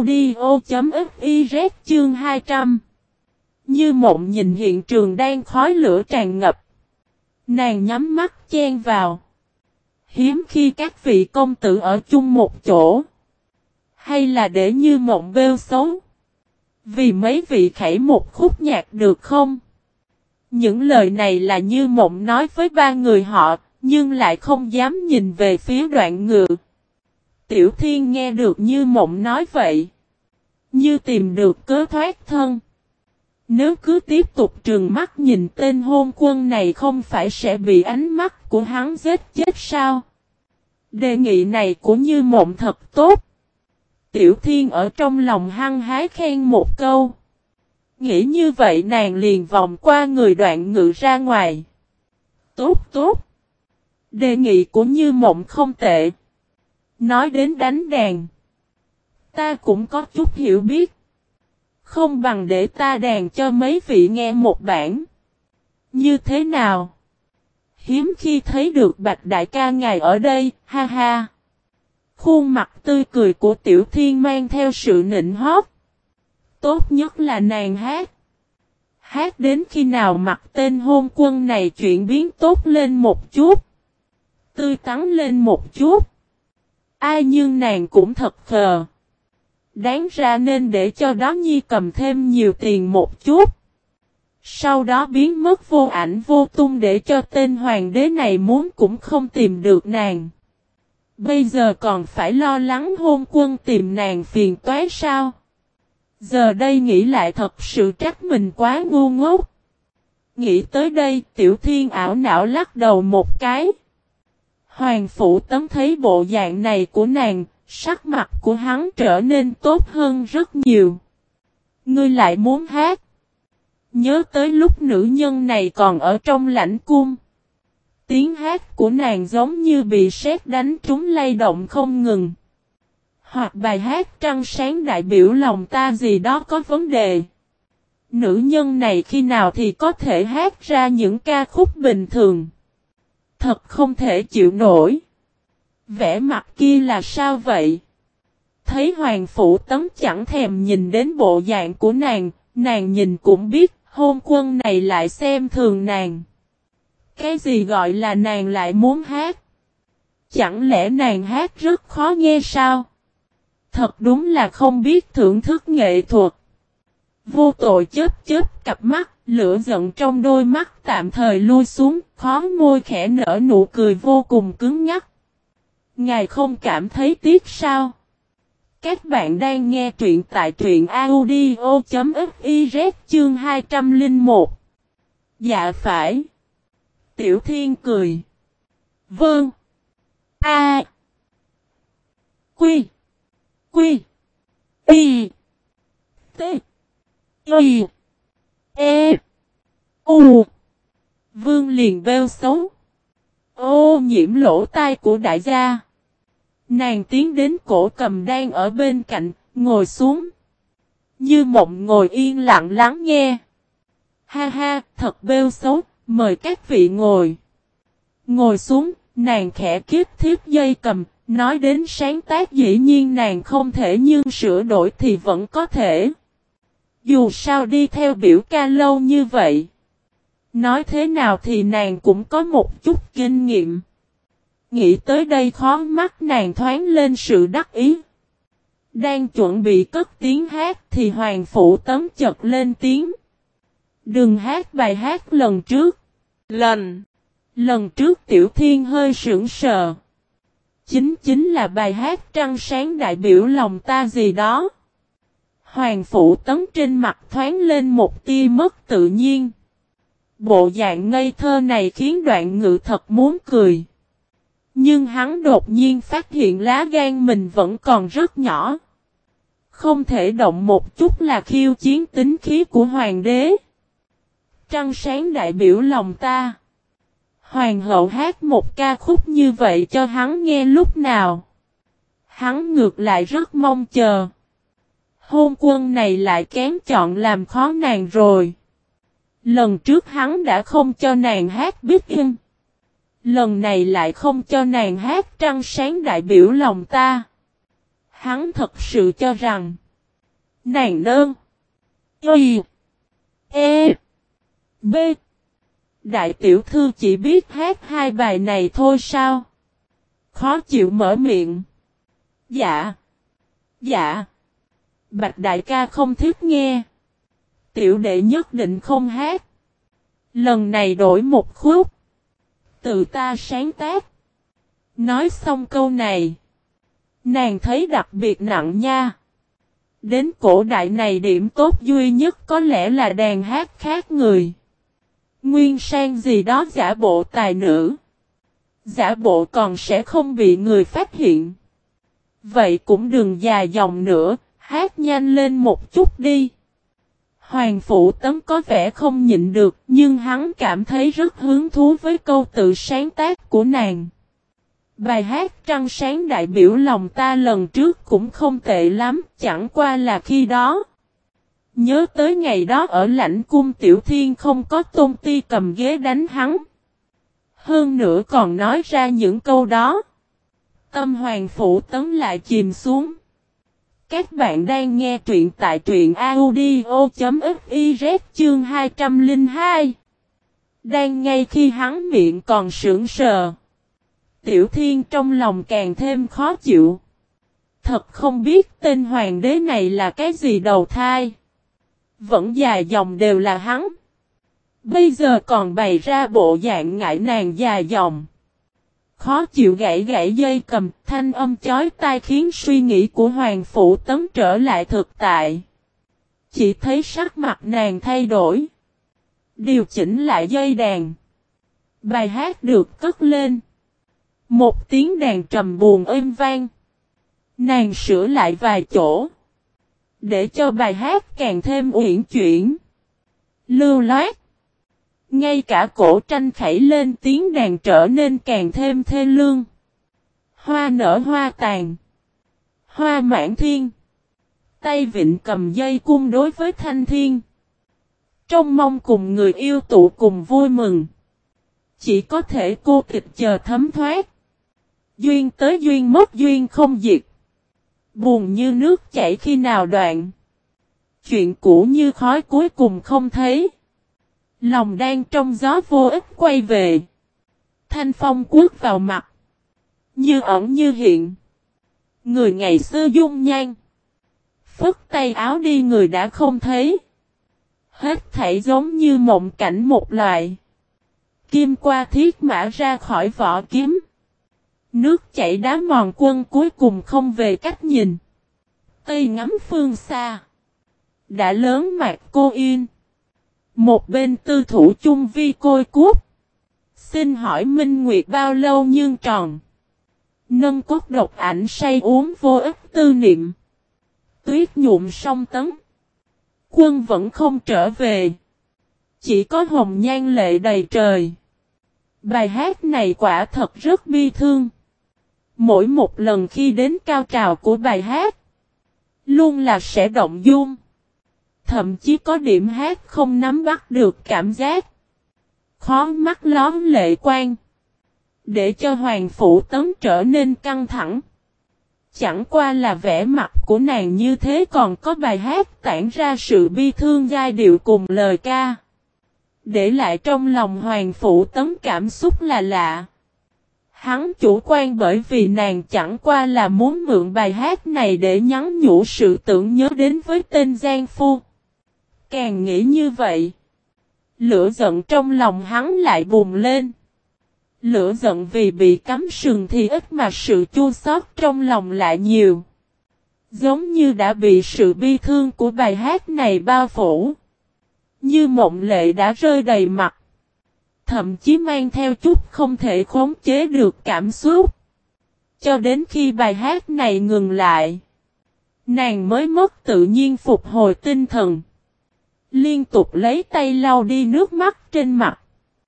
audio.fiz chương hai trăm. Như mộng nhìn hiện trường đang khói lửa tràn ngập. Nàng nhắm mắt chen vào. Hiếm khi các vị công tử ở chung một chỗ. Hay là để Như mộng bêu xấu. Vì mấy vị khẩy một khúc nhạc được không? Những lời này là Như mộng nói với ba người họ, nhưng lại không dám nhìn về phía Đoạn Ngự. Tiểu Thiên nghe được Như mộng nói vậy, như tìm được cớ thoát thân. Nếu cứ tiếp tục trừng mắt nhìn tên hôn quân này không phải sẽ bị ánh mắt của hắn giết chết sao? Đề nghị này của Như mộng thật tốt. Tiểu Thiên ở trong lòng hăng hái khen một câu. Nghĩ như vậy nàng liền vòng qua người Đoạn Ngự ra ngoài. Tốt tốt. Đề nghị của Như mộng không tệ. Nói đến đánh đàn, ta cũng có chút hiểu biết. Không bằng để ta đàn cho mấy vị nghe một bản. Như thế nào? Hiếm khi thấy được Bạch đại ca ngài ở đây, ha ha. Khuôn mặt tươi cười của Tiểu Thiên mang theo sự nịnh hót. Tốt nhất là nàng hát. Hát đến khi nào mặt tên hôn quân này chuyển biến tốt lên một chút. Tươi tắn lên một chút. Ai nhưng nàng cũng thật khờ. Đáng ra nên để cho đó Nhi cầm thêm nhiều tiền một chút. Sau đó biến mất vô ảnh vô tung để cho tên hoàng đế này muốn cũng không tìm được nàng. Bây giờ còn phải lo lắng hôn quân tìm nàng phiền toái sao? Giờ đây nghĩ lại thật sự trách mình quá ngu ngốc. Nghĩ tới đây, Tiểu Thiên ảo não lắc đầu một cái. Hoàng Phủ Tấn thấy bộ dạng này của nàng, sắc mặt của hắn trở nên tốt hơn rất nhiều. Ngươi lại muốn hát. Nhớ tới lúc nữ nhân này còn ở trong lãnh cung. Tiếng hát của nàng giống như bị sét đánh trúng lay động không ngừng. Hoặc bài hát trăng sáng đại biểu lòng ta gì đó có vấn đề. Nữ nhân này khi nào thì có thể hát ra những ca khúc bình thường. Thật không thể chịu nổi. Vẻ mặt kia là sao vậy? Thấy Hoàng Phủ Tấn chẳng thèm nhìn đến bộ dạng của nàng, nàng nhìn cũng biết hôn quân này lại xem thường nàng. Cái gì gọi là nàng lại muốn hát? Chẳng lẽ nàng hát rất khó nghe sao? Thật đúng là không biết thưởng thức nghệ thuật. Vô tội chớp chớp cặp mắt, lửa giận trong đôi mắt tạm thời lui xuống, khó môi khẽ nở nụ cười vô cùng cứng nhắc. Ngài không cảm thấy tiếc sao? Các bạn đang nghe truyện tại truyện audio.fiz chương hai trăm lẻ một. Dạ phải. Tiểu Thiên cười. Vâng. A. Quy. Quy. Y. T. Y. E. U. Vương liền bêu xấu. Ô nhiễm lỗ tai của đại gia. Nàng tiến đến cổ cầm đang ở bên cạnh, ngồi xuống. Như Mộng ngồi yên lặng lắng nghe. Ha ha, thật bêu xấu, mời các vị ngồi. Ngồi xuống, nàng khẽ kiếp thiếp dây cầm, nói đến sáng tác dĩ nhiên nàng không thể nhưng sửa đổi thì vẫn có thể. Dù sao đi theo biểu ca lâu như vậy. Nói thế nào thì nàng cũng có một chút kinh nghiệm. Nghĩ tới đây khó mắt nàng thoáng lên sự đắc ý. Đang chuẩn bị cất tiếng hát thì Hoàng Phủ Tấn chợt lên tiếng. Đừng hát bài hát lần trước. Lần. Lần trước Tiểu Thiên hơi sững sờ. Chính chính là bài hát trăng sáng đại biểu lòng ta gì đó. Hoàng Phủ Tấn trên mặt thoáng lên một tia mất tự nhiên. Bộ dạng ngây thơ này khiến Đoạn Ngự thật muốn cười. Nhưng hắn đột nhiên phát hiện lá gan mình vẫn còn rất nhỏ. Không thể động một chút là khiêu chiến tính khí của hoàng đế. Trăng sáng đại biểu lòng ta. Hoàng hậu hát một ca khúc như vậy cho hắn nghe lúc nào. Hắn ngược lại rất mong chờ. Hôn quân này lại kén chọn làm khó nàng rồi. Lần trước hắn đã không cho nàng hát biết im. Lần này lại không cho nàng hát trăng sáng đại biểu lòng ta. Hắn thật sự cho rằng nàng nơn Y E B Đại tiểu thư chỉ biết hát hai bài này thôi sao? Khó chịu mở miệng. Dạ. Dạ. Bạch đại ca không thích nghe. Tiểu đệ nhất định không hát. Lần này đổi một khúc. Từ ta sáng tác. Nói xong câu này. Nàng thấy đặc biệt nặng nha. Đến cổ đại này điểm tốt duy nhất có lẽ là đàn hát khác người. Nguyên sang gì đó giả bộ tài nữ. Giả bộ còn sẽ không bị người phát hiện. Vậy cũng đừng dài dòng nữa, hát nhanh lên một chút đi. Hoàng Phủ Tấn có vẻ không nhịn được, nhưng hắn cảm thấy rất hứng thú với câu tự sáng tác của nàng. Bài hát trăng sáng đại biểu lòng ta lần trước cũng không tệ lắm, chẳng qua là khi đó. Nhớ tới ngày đó ở lãnh cung Tiểu Thiên không có Tôn Ti cầm ghế đánh hắn. Hơn nữa còn nói ra những câu đó. Tâm Hoàng Phủ Tấn lại chìm xuống. Các bạn đang nghe truyện tại truyện audio.fiz chương hai trăm lẻ hai. Đang ngay khi hắn miệng còn sững sờ. Tiểu Thiên trong lòng càng thêm khó chịu. Thật không biết tên hoàng đế này là cái gì đầu thai. Vẫn dài dòng đều là hắn. Bây giờ còn bày ra bộ dạng ngại nàng dài dòng. Khó chịu gãy gãy dây cầm, thanh âm chói tai khiến suy nghĩ của Hoàng Phủ Tấn trở lại thực tại. Chỉ thấy sắc mặt nàng thay đổi. Điều chỉnh lại dây đàn. Bài hát được cất lên. Một tiếng đàn trầm buồn êm vang. Nàng sửa lại vài chỗ. Để cho bài hát càng thêm uyển chuyển. Lưu loát. Ngay cả cổ tranh khẩy lên tiếng đàn trở nên càng thêm thê lương. Hoa nở hoa tàn. Hoa mãn thiên. Tay vịn cầm dây cung đối với thanh thiên. Trông mong cùng người yêu tụ cùng vui mừng. Chỉ có thể cô tịch chờ thấm thoát. Duyên tới duyên mất duyên không diệt. Buồn như nước chảy khi nào đoạn. Chuyện cũ như khói cuối cùng không thấy. Lòng đang trong gió vô ích quay về. Thanh phong quất vào mặt. Như ẩn như hiện. Người ngày xưa dung nhan. Phất tay áo đi người đã không thấy. Hết thảy giống như mộng cảnh một loại. Kim qua thiết mã ra khỏi vỏ kiếm. Nước chảy đá mòn quân cuối cùng không về cách nhìn. Tây ngắm phương xa. Đã lớn mạc cô yên. Một bên tư thủ chung vi côi cút. Xin hỏi Minh Nguyệt bao lâu nhưng tròn. Nâng cốt độc ảnh say uống vô ích tư niệm. Tuyết nhuộm sông tấn. Quân vẫn không trở về. Chỉ có hồng nhan lệ đầy trời. Bài hát này quả thật rất bi thương. Mỗi một lần khi đến cao trào của bài hát. Luôn là sẽ động dung. Thậm chí có điểm hát không nắm bắt được cảm giác. Khó mắt lóm lệ quan. Để cho Hoàng Phủ Tấn trở nên căng thẳng. Chẳng qua là vẻ mặt của nàng như thế còn có bài hát tản ra sự bi thương giai điệu cùng lời ca. Để lại trong lòng Hoàng Phủ Tấn cảm xúc là lạ. Hắn chủ quan bởi vì nàng chẳng qua là muốn mượn bài hát này để nhắn nhủ sự tưởng nhớ đến với tên Giang Phu. Càng nghĩ như vậy, lửa giận trong lòng hắn lại bùng lên. Lửa giận vì bị cắm sừng thì ít mà sự chua xót trong lòng lại nhiều. Giống như đã bị sự bi thương của bài hát này bao phủ. Như mộng lệ đã rơi đầy mặt. Thậm chí mang theo chút không thể khống chế được cảm xúc. Cho đến khi bài hát này ngừng lại. Nàng mới mất tự nhiên phục hồi tinh thần. Liên tục lấy tay lau đi nước mắt trên mặt.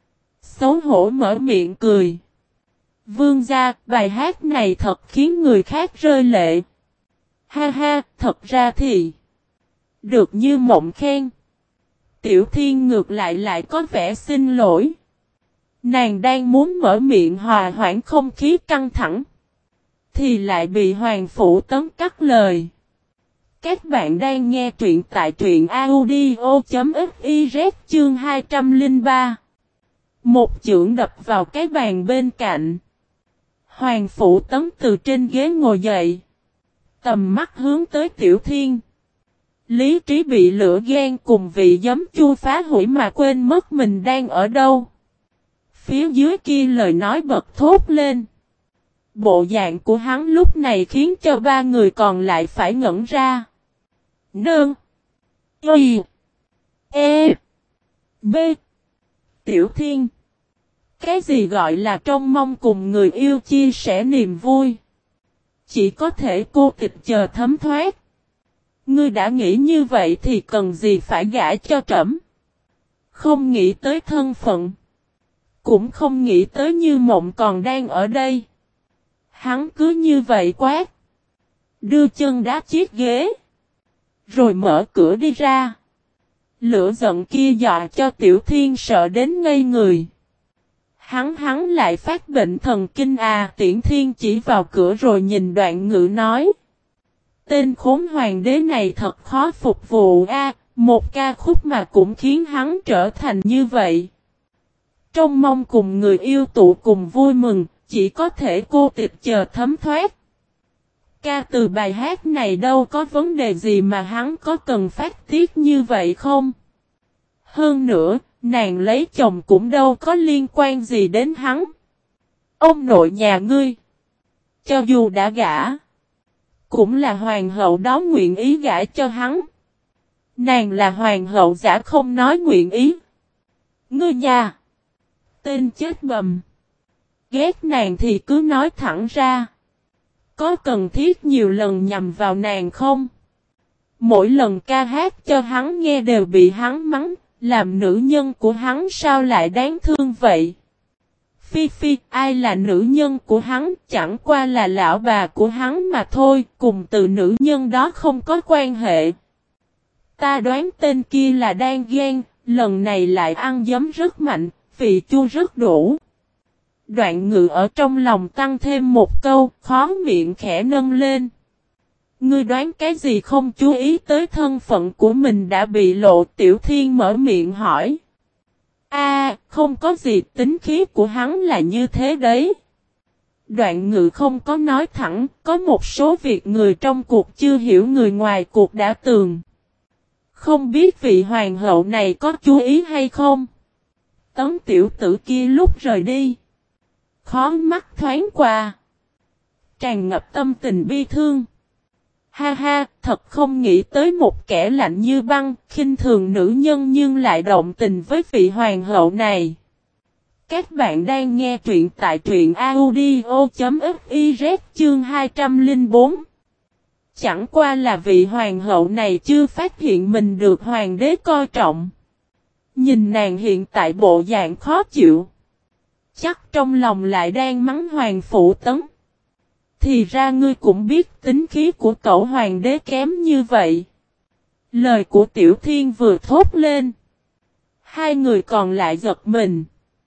Xấu hổ mở miệng cười. Vương gia, bài hát này thật khiến người khác rơi lệ. Ha ha, thật ra thì. Được như mộng khen. Tiểu Thiên ngược lại lại có vẻ xin lỗi. Nàng đang muốn mở miệng hòa hoãn không khí căng thẳng. Thì lại bị Hoàng Phủ Tấn cắt lời. Các bạn đang nghe truyện tại truyện audio.fiz chương hai trăm lẻ ba. Một chưởng đập vào cái bàn bên cạnh. Hoàng Phủ Tấn từ trên ghế ngồi dậy. Tầm mắt hướng tới Tiểu Thiên. Lý trí bị lửa ghen cùng vị giấm chua phá hủy mà quên mất mình đang ở đâu. Phía dưới kia lời nói bật thốt lên. Bộ dạng của hắn lúc này khiến cho ba người còn lại phải ngẩn ra. Nương. Y. E. B. Tiểu Thiên. Cái gì gọi là trông mong cùng người yêu chia sẻ niềm vui. Chỉ có thể cô tịch chờ thấm thoát. Ngươi đã nghĩ như vậy thì cần gì phải gả cho trẫm. Không nghĩ tới thân phận. Cũng không nghĩ tới Như Mộng còn đang ở đây. Hắn cứ như vậy quát. Đưa chân đá chiếc ghế. Rồi mở cửa đi ra. Lửa giận kia dọa cho Tiểu Thiên sợ đến ngây người. Hắn hắn lại phát bệnh thần kinh à. Tiễn Thiên chỉ vào cửa rồi nhìn Đoạn Ngữ nói. Tên khốn hoàng đế này thật khó phục vụ a. Một ca khúc mà cũng khiến hắn trở thành như vậy. Trông mong cùng người yêu tụ cùng vui mừng. Chỉ có thể cô tịch chờ thấm thoát. Ca từ bài hát này đâu có vấn đề gì mà hắn có cần phát tiết như vậy không? Hơn nữa, nàng lấy chồng cũng đâu có liên quan gì đến hắn. Ông nội nhà ngươi, cho dù đã gả, cũng là hoàng hậu đó nguyện ý gả cho hắn. Nàng là hoàng hậu giả không nói nguyện ý. Ngươi nhà! Tên chết bầm! Ghét nàng thì cứ nói thẳng ra. Có cần thiết nhiều lần nhằm vào nàng không? Mỗi lần ca hát cho hắn nghe đều bị hắn mắng, làm nữ nhân của hắn sao lại đáng thương vậy? Phi Phi, ai là nữ nhân của hắn, chẳng qua là lão bà của hắn mà thôi, cùng từ nữ nhân đó không có quan hệ. Ta đoán tên kia là đang ghen, lần này lại ăn giấm rất mạnh, vị chua rất đủ. Đoạn Ngự ở trong lòng tăng thêm một câu, khó miệng khẽ nâng lên. Ngươi đoán cái gì không chú ý tới thân phận của mình đã bị lộ, Tiểu Thiên mở miệng hỏi. A, không có gì, tính khí của hắn là như thế đấy. Đoạn Ngự không có nói thẳng, có một số việc người trong cuộc chưa hiểu người ngoài cuộc đã tường. Không biết vị hoàng hậu này có chú ý hay không? Tấn tiểu tử kia lúc rời đi. Khó mắt thoáng qua. Tràn ngập tâm tình bi thương. Ha ha, thật không nghĩ tới một kẻ lạnh như băng, khinh thường nữ nhân nhưng lại động tình với vị hoàng hậu này. Các bạn đang nghe truyện tại truyện audio.fiz chương hai trăm lẻ bốn. Chẳng qua là vị hoàng hậu này chưa phát hiện mình được hoàng đế coi trọng. Nhìn nàng hiện tại bộ dạng khó chịu. Chắc trong lòng lại đang mắng hoàng phụ Tấn. Thì ra ngươi cũng biết tính khí của cậu hoàng đế kém như vậy. Lời của Tiểu Thiên vừa thốt lên. Hai người còn lại giật mình.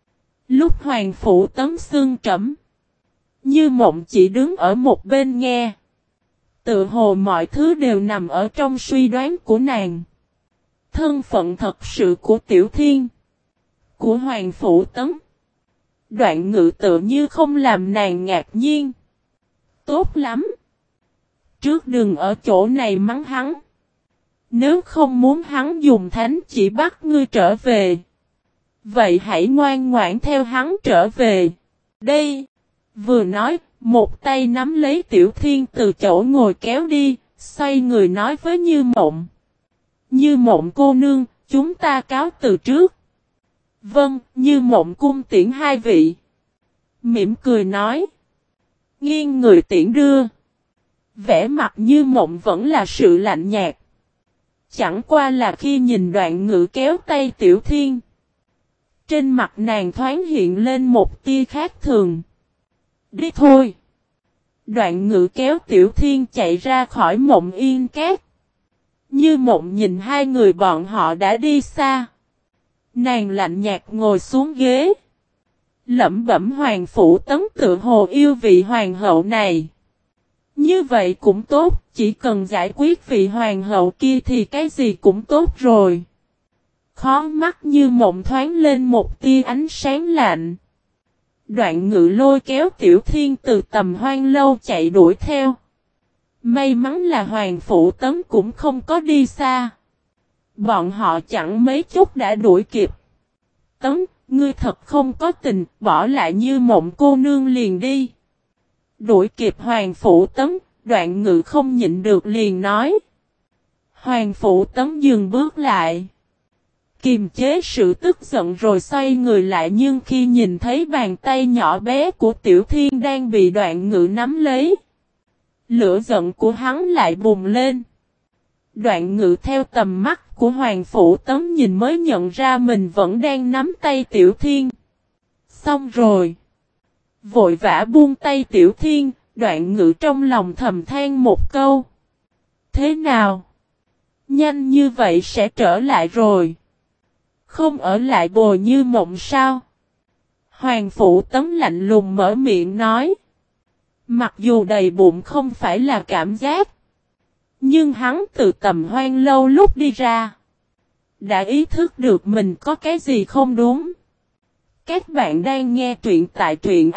Lúc hoàng phụ Tấn xương trẫm. Như Mộng chỉ đứng ở một bên nghe. Tự hồ mọi thứ đều nằm ở trong suy đoán của nàng. Thân phận thật sự của Tiểu Thiên. Của hoàng phụ Tấn. Đoạn Ngự tự như không làm nàng ngạc nhiên. Tốt lắm. Trước đừng ở chỗ này mắng hắn. Nếu không muốn hắn dùng thánh chỉ bắt ngươi trở về. Vậy hãy ngoan ngoãn theo hắn trở về. Đây. Vừa nói, một tay nắm lấy Tiểu Thiên từ chỗ ngồi kéo đi, xoay người nói với Như Mộng. Như Mộng cô nương, chúng ta cáo từ trước. Vâng, Như Mộng cung tiễn hai vị. Mỉm cười nói. Nghiêng người tiễn đưa. Vẻ mặt Như Mộng vẫn là sự lạnh nhạt. Chẳng qua là khi nhìn Đoạn Ngự kéo tay Tiểu Thiên. Trên mặt nàng thoáng hiện lên một tia khác thường. Đi thôi. Đoạn Ngự kéo Tiểu Thiên chạy ra khỏi Mộng Yên Cát. Như Mộng nhìn hai người bọn họ đã đi xa. Nàng lạnh nhạt ngồi xuống ghế. Lẩm bẩm hoàng phụ Tấn tự hồ yêu vị hoàng hậu này. Như vậy cũng tốt, chỉ cần giải quyết vị hoàng hậu kia thì cái gì cũng tốt rồi. Khó mắt Như Mộng thoáng lên một tia ánh sáng lạnh. Đoạn Ngự lôi kéo Tiểu Thiên từ tầm hoang lâu chạy đuổi theo. May mắn là hoàng phụ Tấn cũng không có đi xa. Bọn họ chẳng mấy chút đã đuổi kịp. Tấn, ngươi thật không có tình, bỏ lại Như Mộng cô nương liền đi. Đuổi kịp hoàng phụ Tấn, Đoạn Ngự không nhịn được liền nói. Hoàng phụ Tấn dừng bước lại. Kiềm chế sự tức giận rồi xoay người lại, nhưng khi nhìn thấy bàn tay nhỏ bé của Tiểu Thiên đang bị Đoạn Ngự nắm lấy. Lửa giận của hắn lại bùng lên. Đoạn Ngự theo tầm mắt của hoàng phụ Tấn nhìn mới nhận ra mình vẫn đang nắm tay Tiểu Thiên. Xong rồi. Vội vã buông tay Tiểu Thiên, Đoạn Ngự trong lòng thầm than một câu. Thế nào? Nhanh như vậy sẽ trở lại rồi. Không ở lại bồi Như Mộng sao? Hoàng phụ Tấn lạnh lùng mở miệng nói. Mặc dù đầy bụng không phải là cảm giác. Nhưng hắn từ tầm hoang lâu lúc đi ra. Đã ý thức được mình có cái gì không đúng. Các bạn đang nghe truyện tại truyện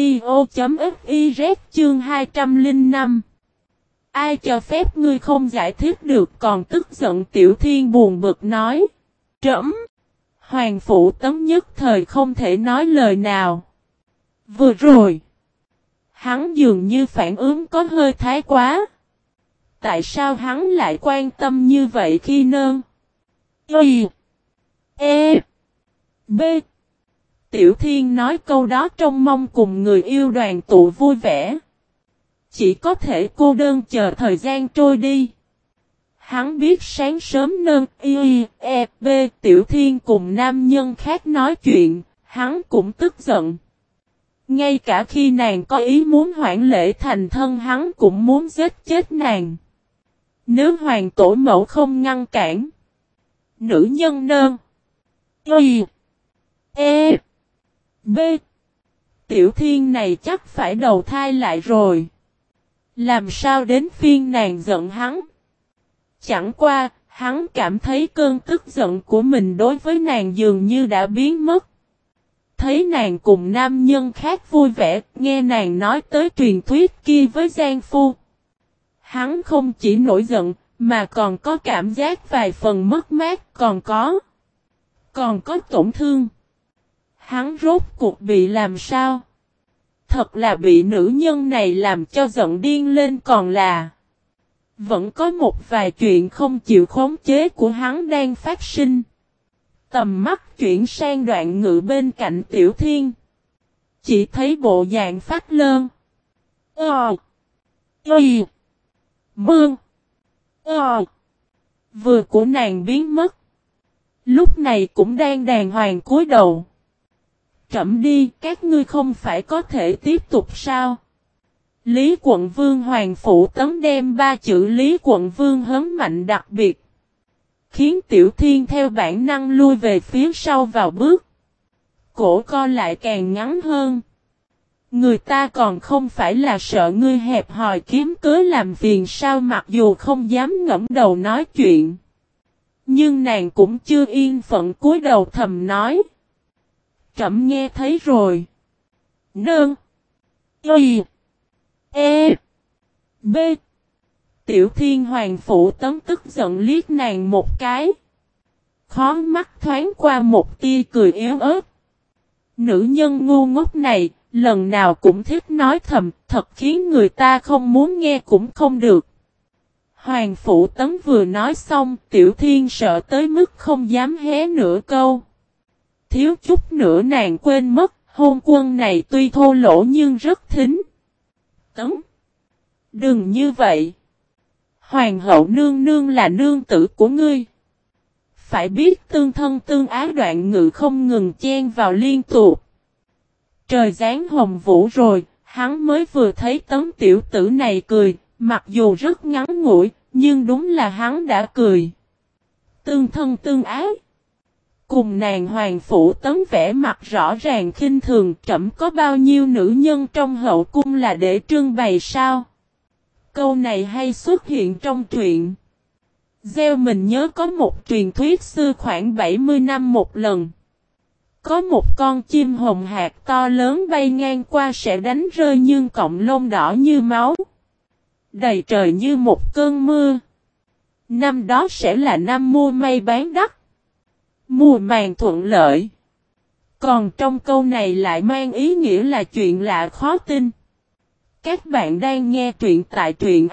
audio.fiz chương hai trăm lẻ năm. Ai cho phép ngươi không giải thích được còn tức giận Tiểu Thiên buồn bực nói. Trẫm. Hoàng phụ Tấn nhất thời không thể nói lời nào. Vừa rồi. Hắn dường như phản ứng có hơi thái quá. Tại sao hắn lại quan tâm như vậy khi nơn? Y. E. B. Tiểu Thiên nói câu đó trong mong cùng người yêu đoàn tụ vui vẻ. Chỉ có thể cô đơn chờ thời gian trôi đi. Hắn biết sáng sớm nâng y, e, b, Tiểu Thiên cùng nam nhân khác nói chuyện, hắn cũng tức giận. Ngay cả khi nàng có ý muốn hoãn lễ thành thân hắn cũng muốn giết chết nàng. Nếu hoàng tổ mẫu không ngăn cản. Nữ nhân nâng y, e, b, Tiểu Thiên này chắc phải đầu thai lại rồi. Làm sao đến phiên nàng giận hắn? Chẳng qua, hắn cảm thấy cơn tức giận của mình đối với nàng dường như đã biến mất. Thấy nàng cùng nam nhân khác vui vẻ, nghe nàng nói tới truyền thuyết kia với Giang Phu. Hắn không chỉ nổi giận, mà còn có cảm giác vài phần mất mát, còn có. Còn có tổn thương. Hắn rốt cuộc bị làm sao? Thật là bị nữ nhân này làm cho giận điên lên còn là. Vẫn có một vài chuyện không chịu khống chế của hắn đang phát sinh. Tầm mắt chuyển sang đoạn ngự bên cạnh Tiểu Thiên. Chỉ thấy bộ dạng phát lơn. Ờ. Y. Mương. Ờ. Vừa của nàng biến mất. Lúc này cũng đang đàng hoàng cúi đầu. Trẫm đi, các ngươi không phải có thể tiếp tục sao? Lý Quận Vương Hoàng Phủ Tấn đem ba chữ Lý Quận Vương hớn mạnh đặc biệt. Khiến Tiểu Thiên theo bản năng lui về phía sau vào bước. Cổ co lại càng ngắn hơn. Người ta còn không phải là sợ ngươi hẹp hòi kiếm cớ làm phiền sao, mặc dù không dám ngẫm đầu nói chuyện. Nhưng nàng cũng chưa yên phận cúi đầu thầm nói. Trẫm nghe thấy rồi. Nương. Y. E. B. Tiểu Thiên Hoàng Phụ Tấn tức giận liếc nàng một cái. Khó mắt thoáng qua một tia cười yếu ớt. Nữ nhân ngu ngốc này, lần nào cũng thích nói thầm, thật khiến người ta không muốn nghe cũng không được. Hoàng Phụ Tấn vừa nói xong, Tiểu Thiên sợ tới mức không dám hé nửa câu. Thiếu chút nữa nàng quên mất, hôn quân này tuy thô lỗ nhưng rất thính. Tấn. Đừng như vậy. Hoàng hậu nương nương là nương tử của ngươi. Phải biết tương thân tương ái, đoạn ngự không ngừng chen vào liên tục. Trời giáng hồng vũ rồi, hắn mới vừa thấy Tấn tiểu tử này cười, mặc dù rất ngắn ngủi, nhưng đúng là hắn đã cười. Tương thân tương ái. Cùng nàng Hoàng Phủ Tấn vẽ mặt rõ ràng khinh thường, trẫm có bao nhiêu nữ nhân trong hậu cung là để trưng bày sao? Câu này hay xuất hiện trong truyện. Gieo mình nhớ có một truyền thuyết xưa khoảng bảy mươi năm một lần. Có một con chim hồng hạc to lớn bay ngang qua sẽ đánh rơi nhưng cọng lông đỏ như máu. Đầy trời như một cơn mưa. Năm đó sẽ là năm mua may bán đắt. Mùa màng thuận lợi. Còn trong câu này lại mang ý nghĩa là chuyện lạ khó tin. Các bạn đang nghe truyện tại truyện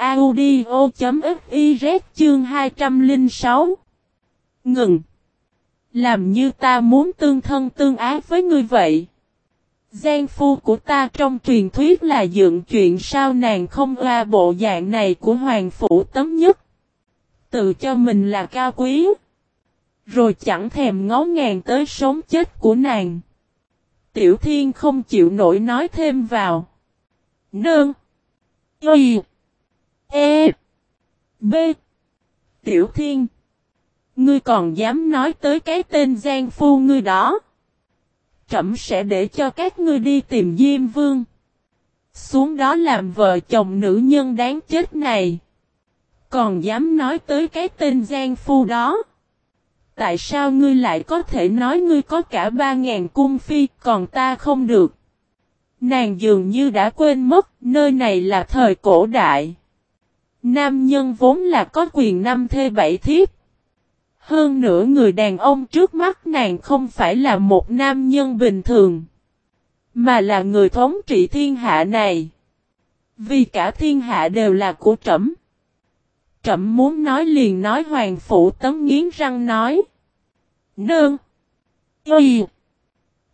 audio.fiz chương hai trăm lẻ sáu. Ngừng. Làm như ta muốn tương thân tương ái với ngươi vậy. Giang phu của ta trong truyền thuyết là dựng chuyện sao, nàng không oa bộ dạng này của Hoàng Phủ Tấn Nhất. Tự cho mình là cao quý. Rồi chẳng thèm ngó ngàng tới sống chết của nàng. Tiểu Thiên không chịu nổi nói thêm vào. Nương. Y. E. B. Tiểu Thiên. Ngươi còn dám nói tới cái tên Giang Phu ngươi đó. Trẫm sẽ để cho các ngươi đi tìm Diêm Vương. Xuống đó làm vợ chồng nữ nhân đáng chết này. Còn dám nói tới cái tên Giang Phu đó. Tại sao ngươi lại có thể nói ngươi có cả ba ngàn cung phi, còn ta không được? Nàng dường như đã quên mất, nơi này là thời cổ đại. Nam nhân vốn là có quyền năm thê bảy thiếp. Hơn nữa người đàn ông trước mắt nàng không phải là một nam nhân bình thường, mà là người thống trị thiên hạ này. Vì cả thiên hạ đều là của trẫm. Trẫm muốn nói liền nói. Hoàng Phủ Tấn nghiến răng nói. Nương. Y.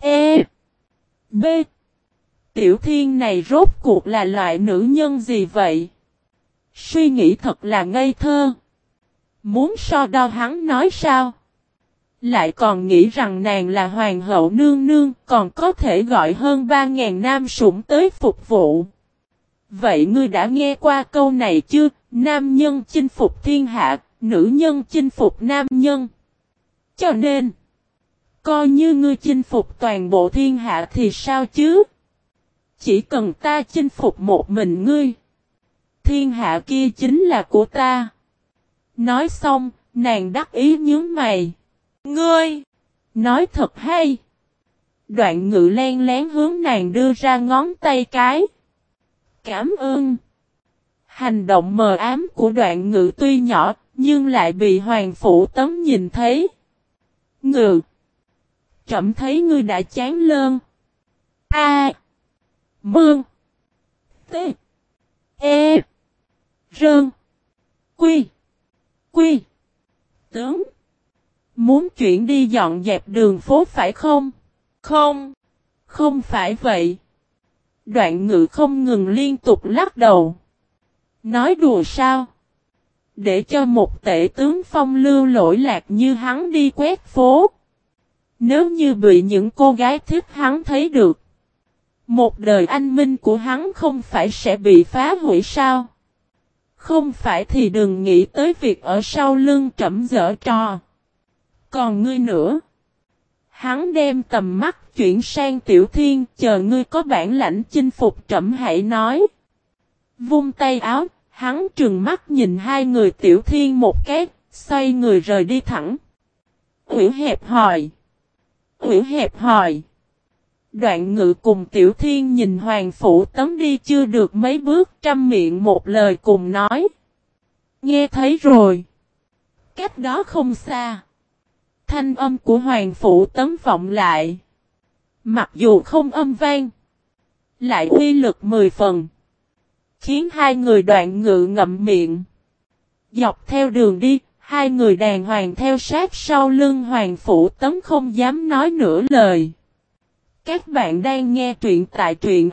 E. B. Tiểu Thiên này rốt cuộc là loại nữ nhân gì vậy? Suy nghĩ thật là ngây thơ. Muốn so đo hắn nói sao? Lại còn nghĩ rằng nàng là hoàng hậu nương nương, còn có thể gọi hơn ba ngàn nam sủng tới phục vụ. Vậy ngươi đã nghe qua câu này chưa? Nam nhân chinh phục thiên hạ, nữ nhân chinh phục nam nhân. Cho nên, coi như ngươi chinh phục toàn bộ thiên hạ thì sao chứ? Chỉ cần ta chinh phục một mình ngươi, thiên hạ kia chính là của ta. Nói xong, nàng đắc ý nhướng mày. Ngươi! Nói thật hay! Đoạn Ngự len lén hướng nàng đưa ra ngón tay cái. Cảm ơn! Hành động mờ ám của Đoạn Ngự tuy nhỏ, nhưng lại bị Hoàng Phủ Tấm nhìn thấy. Ngự! Trẫm thấy ngươi đã chán lơn. A. Mương. T. E. Rơn. Quy. Quy. Tướng. Muốn chuyển đi dọn dẹp đường phố phải không? Không. Không phải vậy. Đoạn Ngự không ngừng liên tục lắc đầu. Nói đùa sao? Để cho một tể tướng phong lưu lỗi lạc như hắn đi quét phố. Nếu như bị những cô gái thích hắn thấy được, một đời anh minh của hắn không phải sẽ bị phá hủy sao? Không phải thì đừng nghĩ tới việc ở sau lưng trẫm giở trò. Còn ngươi nữa? Hắn đem tầm mắt chuyển sang Tiểu Thiên, chờ ngươi có bản lãnh chinh phục trẫm hãy nói. Vung tay áo, hắn trừng mắt nhìn hai người Tiểu Thiên một cái, xoay người rời đi thẳng. Ủy hẹp hòi. Ủy hẹp hòi. Đoạn Ngự cùng Tiểu Thiên nhìn Hoàng Phủ Tấm đi chưa được mấy bước, trăm miệng một lời cùng nói. Nghe thấy rồi. Cách đó không xa. Thanh âm của Hoàng Phủ Tấm vọng lại. Mặc dù không âm vang, lại uy lực mười phần. Khiến hai người Đoạn Ngự ngậm miệng. Dọc theo đường đi, hai người đàng hoàng theo sát sau lưng Hoàng Phủ Tấm không dám nói nửa lời. Các bạn đang nghe truyện tại truyện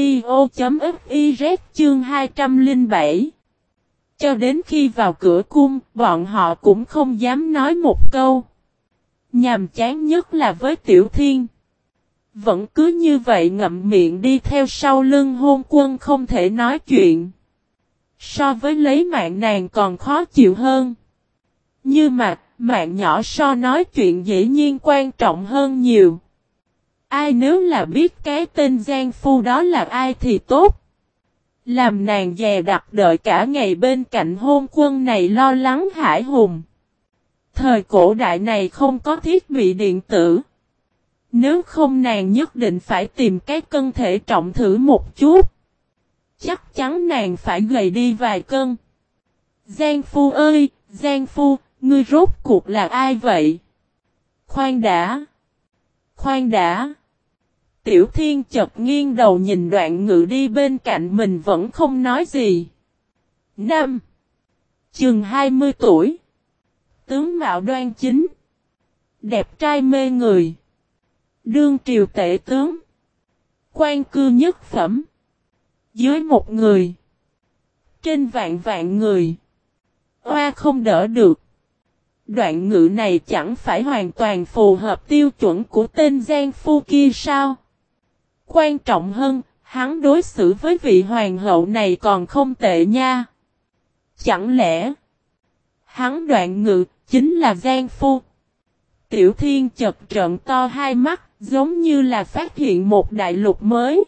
audio.fiz chương hai trăm lẻ bảy. Cho đến khi vào cửa cung, bọn họ cũng không dám nói một câu. Nhàm chán nhất là với Tiểu Thiên. Vẫn cứ như vậy ngậm miệng đi theo sau lưng hôn quân không thể nói chuyện. So với lấy mạng nàng còn khó chịu hơn. Như mà, mạng nhỏ so nói chuyện dĩ nhiên quan trọng hơn nhiều. Ai nếu là biết cái tên Giang Phu đó là ai thì tốt. Làm nàng dè đặt đợi cả ngày bên cạnh hôn quân này lo lắng hãi hùng. Thời cổ đại này không có thiết bị điện tử. Nếu không nàng nhất định phải tìm cái cân thể trọng thử một chút. Chắc chắn nàng phải gầy đi vài cân. Giang Phu ơi, Giang Phu, ngươi rốt cuộc là ai vậy? Khoan đã. Khoan đã. Tiểu Thiên chợt nghiêng đầu nhìn Đoạn Ngự đi bên cạnh mình vẫn không nói gì. Năm. Chừng hai mươi tuổi. Tướng mạo đoan chính. Đẹp trai mê người. Đương triều tể tướng. Quan cư nhất phẩm. Dưới một người. Trên vạn vạn người. Oa không đỡ được. Đoạn Ngự này chẳng phải hoàn toàn phù hợp tiêu chuẩn của tên Giang Phu kia sao? Quan trọng hơn, hắn đối xử với vị hoàng hậu này còn không tệ nha. Chẳng lẽ hắn Đoạn Ngự chính là Giang Phu? Tiểu Thiên chợt trợn to hai mắt, giống như là phát hiện một đại lục mới.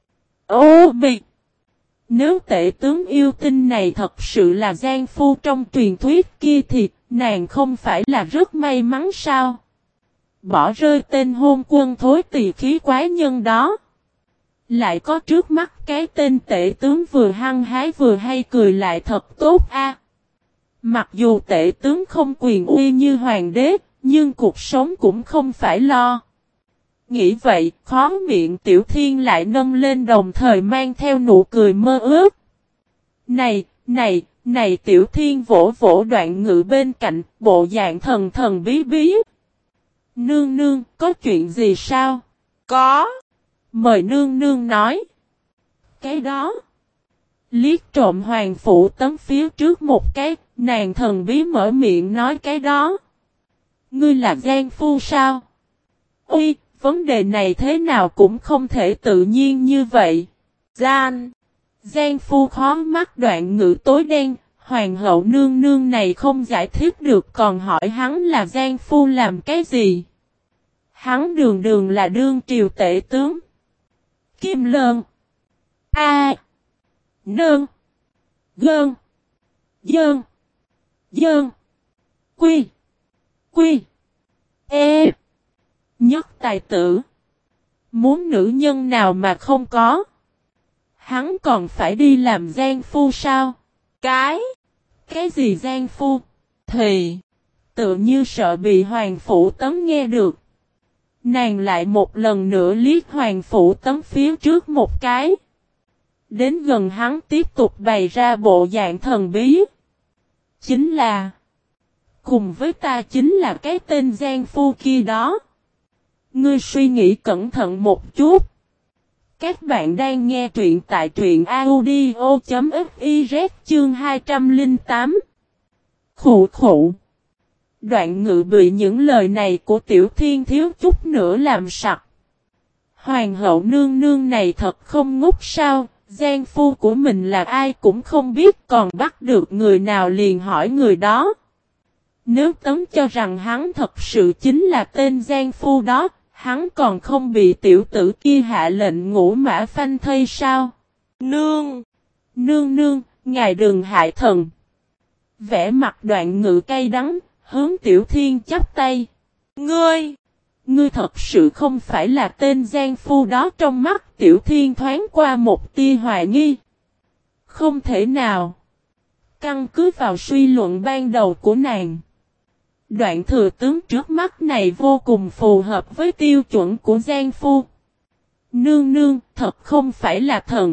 Ô biệt! Nếu tể tướng yêu tinh này thật sự là Giang Phu trong truyền thuyết kia thì nàng không phải là rất may mắn sao? Bỏ rơi tên hôn quân thối tỳ khí quái nhân đó. Lại có trước mắt cái tên tể tướng vừa hăng hái vừa hay cười lại thật tốt a. Mặc dù tể tướng không quyền uy như hoàng đế, nhưng cuộc sống cũng không phải lo. Nghĩ vậy, khó miệng Tiểu Thiên lại nâng lên đồng thời mang theo nụ cười mơ ước. Này, này, này Tiểu Thiên vỗ vỗ Đoạn Ngự bên cạnh, bộ dạng thần thần bí bí. Nương nương, có chuyện gì sao? Có. Mời nương nương nói. Cái đó. Liếc trộm Hoàng Phủ Tấm phía trước một cái, nàng thần bí mở miệng nói cái đó. Ngươi là gian phu sao? Ui, vấn đề này thế nào cũng không thể tự nhiên như vậy. Gian. Gian phu khó mắt Đoạn Ngữ tối đen, hoàng hậu nương nương này không giải thích được còn hỏi hắn là gian phu làm cái gì. Hắn đường đường là đương triều tể tướng. Kim Lơn. A. Nương. Gơn. Dơn. Dơn. Quy. Quy. E. Nhất tài tử. Muốn nữ nhân nào mà không có. Hắn còn phải đi làm gian phu sao? Cái. Cái gì gian phu? Thì. Tự như sợ bị Hoàng Phủ Tấm nghe được. Nàng lại một lần nữa liếc Hoàng Phủ Tấm phía trước một cái. Đến gần hắn tiếp tục bày ra bộ dạng thần bí. Chính là. Cùng với ta chính là cái tên gian phu kia đó. Ngươi suy nghĩ cẩn thận một chút. Các bạn đang nghe truyện tại truyện audio.fiz chương hai trăm lẻ tám. Khụ khụ. Đoạn Ngự bị những lời này của Tiểu Thiên thiếu chút nữa làm sặc. Hoàng hậu nương nương này thật không ngốc sao, gian phu của mình là ai cũng không biết còn bắt được người nào liền hỏi người đó. Nếu Tấm cho rằng hắn thật sự chính là tên gian phu đó, hắn còn không bị tiểu tử kia hạ lệnh ngũ mã phanh thây sao? Nương! Nương nương, ngài đừng hại thần. Vẽ mặt Đoạn Ngự cay đắng, hướng Tiểu Thiên chắp tay. Ngươi! Ngươi thật sự không phải là tên gian phu đó. Trong mắt Tiểu Thiên thoáng qua một tia hoài nghi. Không thể nào. Căn cứ vào suy luận ban đầu của nàng. Đoạn thừa tướng trước mắt này vô cùng phù hợp với tiêu chuẩn của gian phu. Nương nương, thật không phải là thần.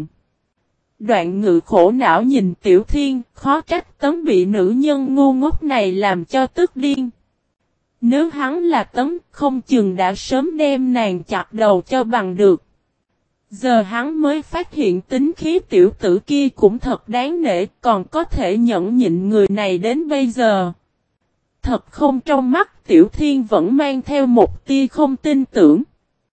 Đoạn Ngự khổ não nhìn Tiểu Thiên, khó trách Tấm bị nữ nhân ngu ngốc này làm cho tức điên. Nếu hắn là Tấm, không chừng đã sớm đem nàng chặt đầu cho bằng được. Giờ hắn mới phát hiện tính khí tiểu tử kia cũng thật đáng nể, còn có thể nhẫn nhịn người này đến bây giờ. Thật không, trong mắt Tiểu Thiên vẫn mang theo một tia không tin tưởng.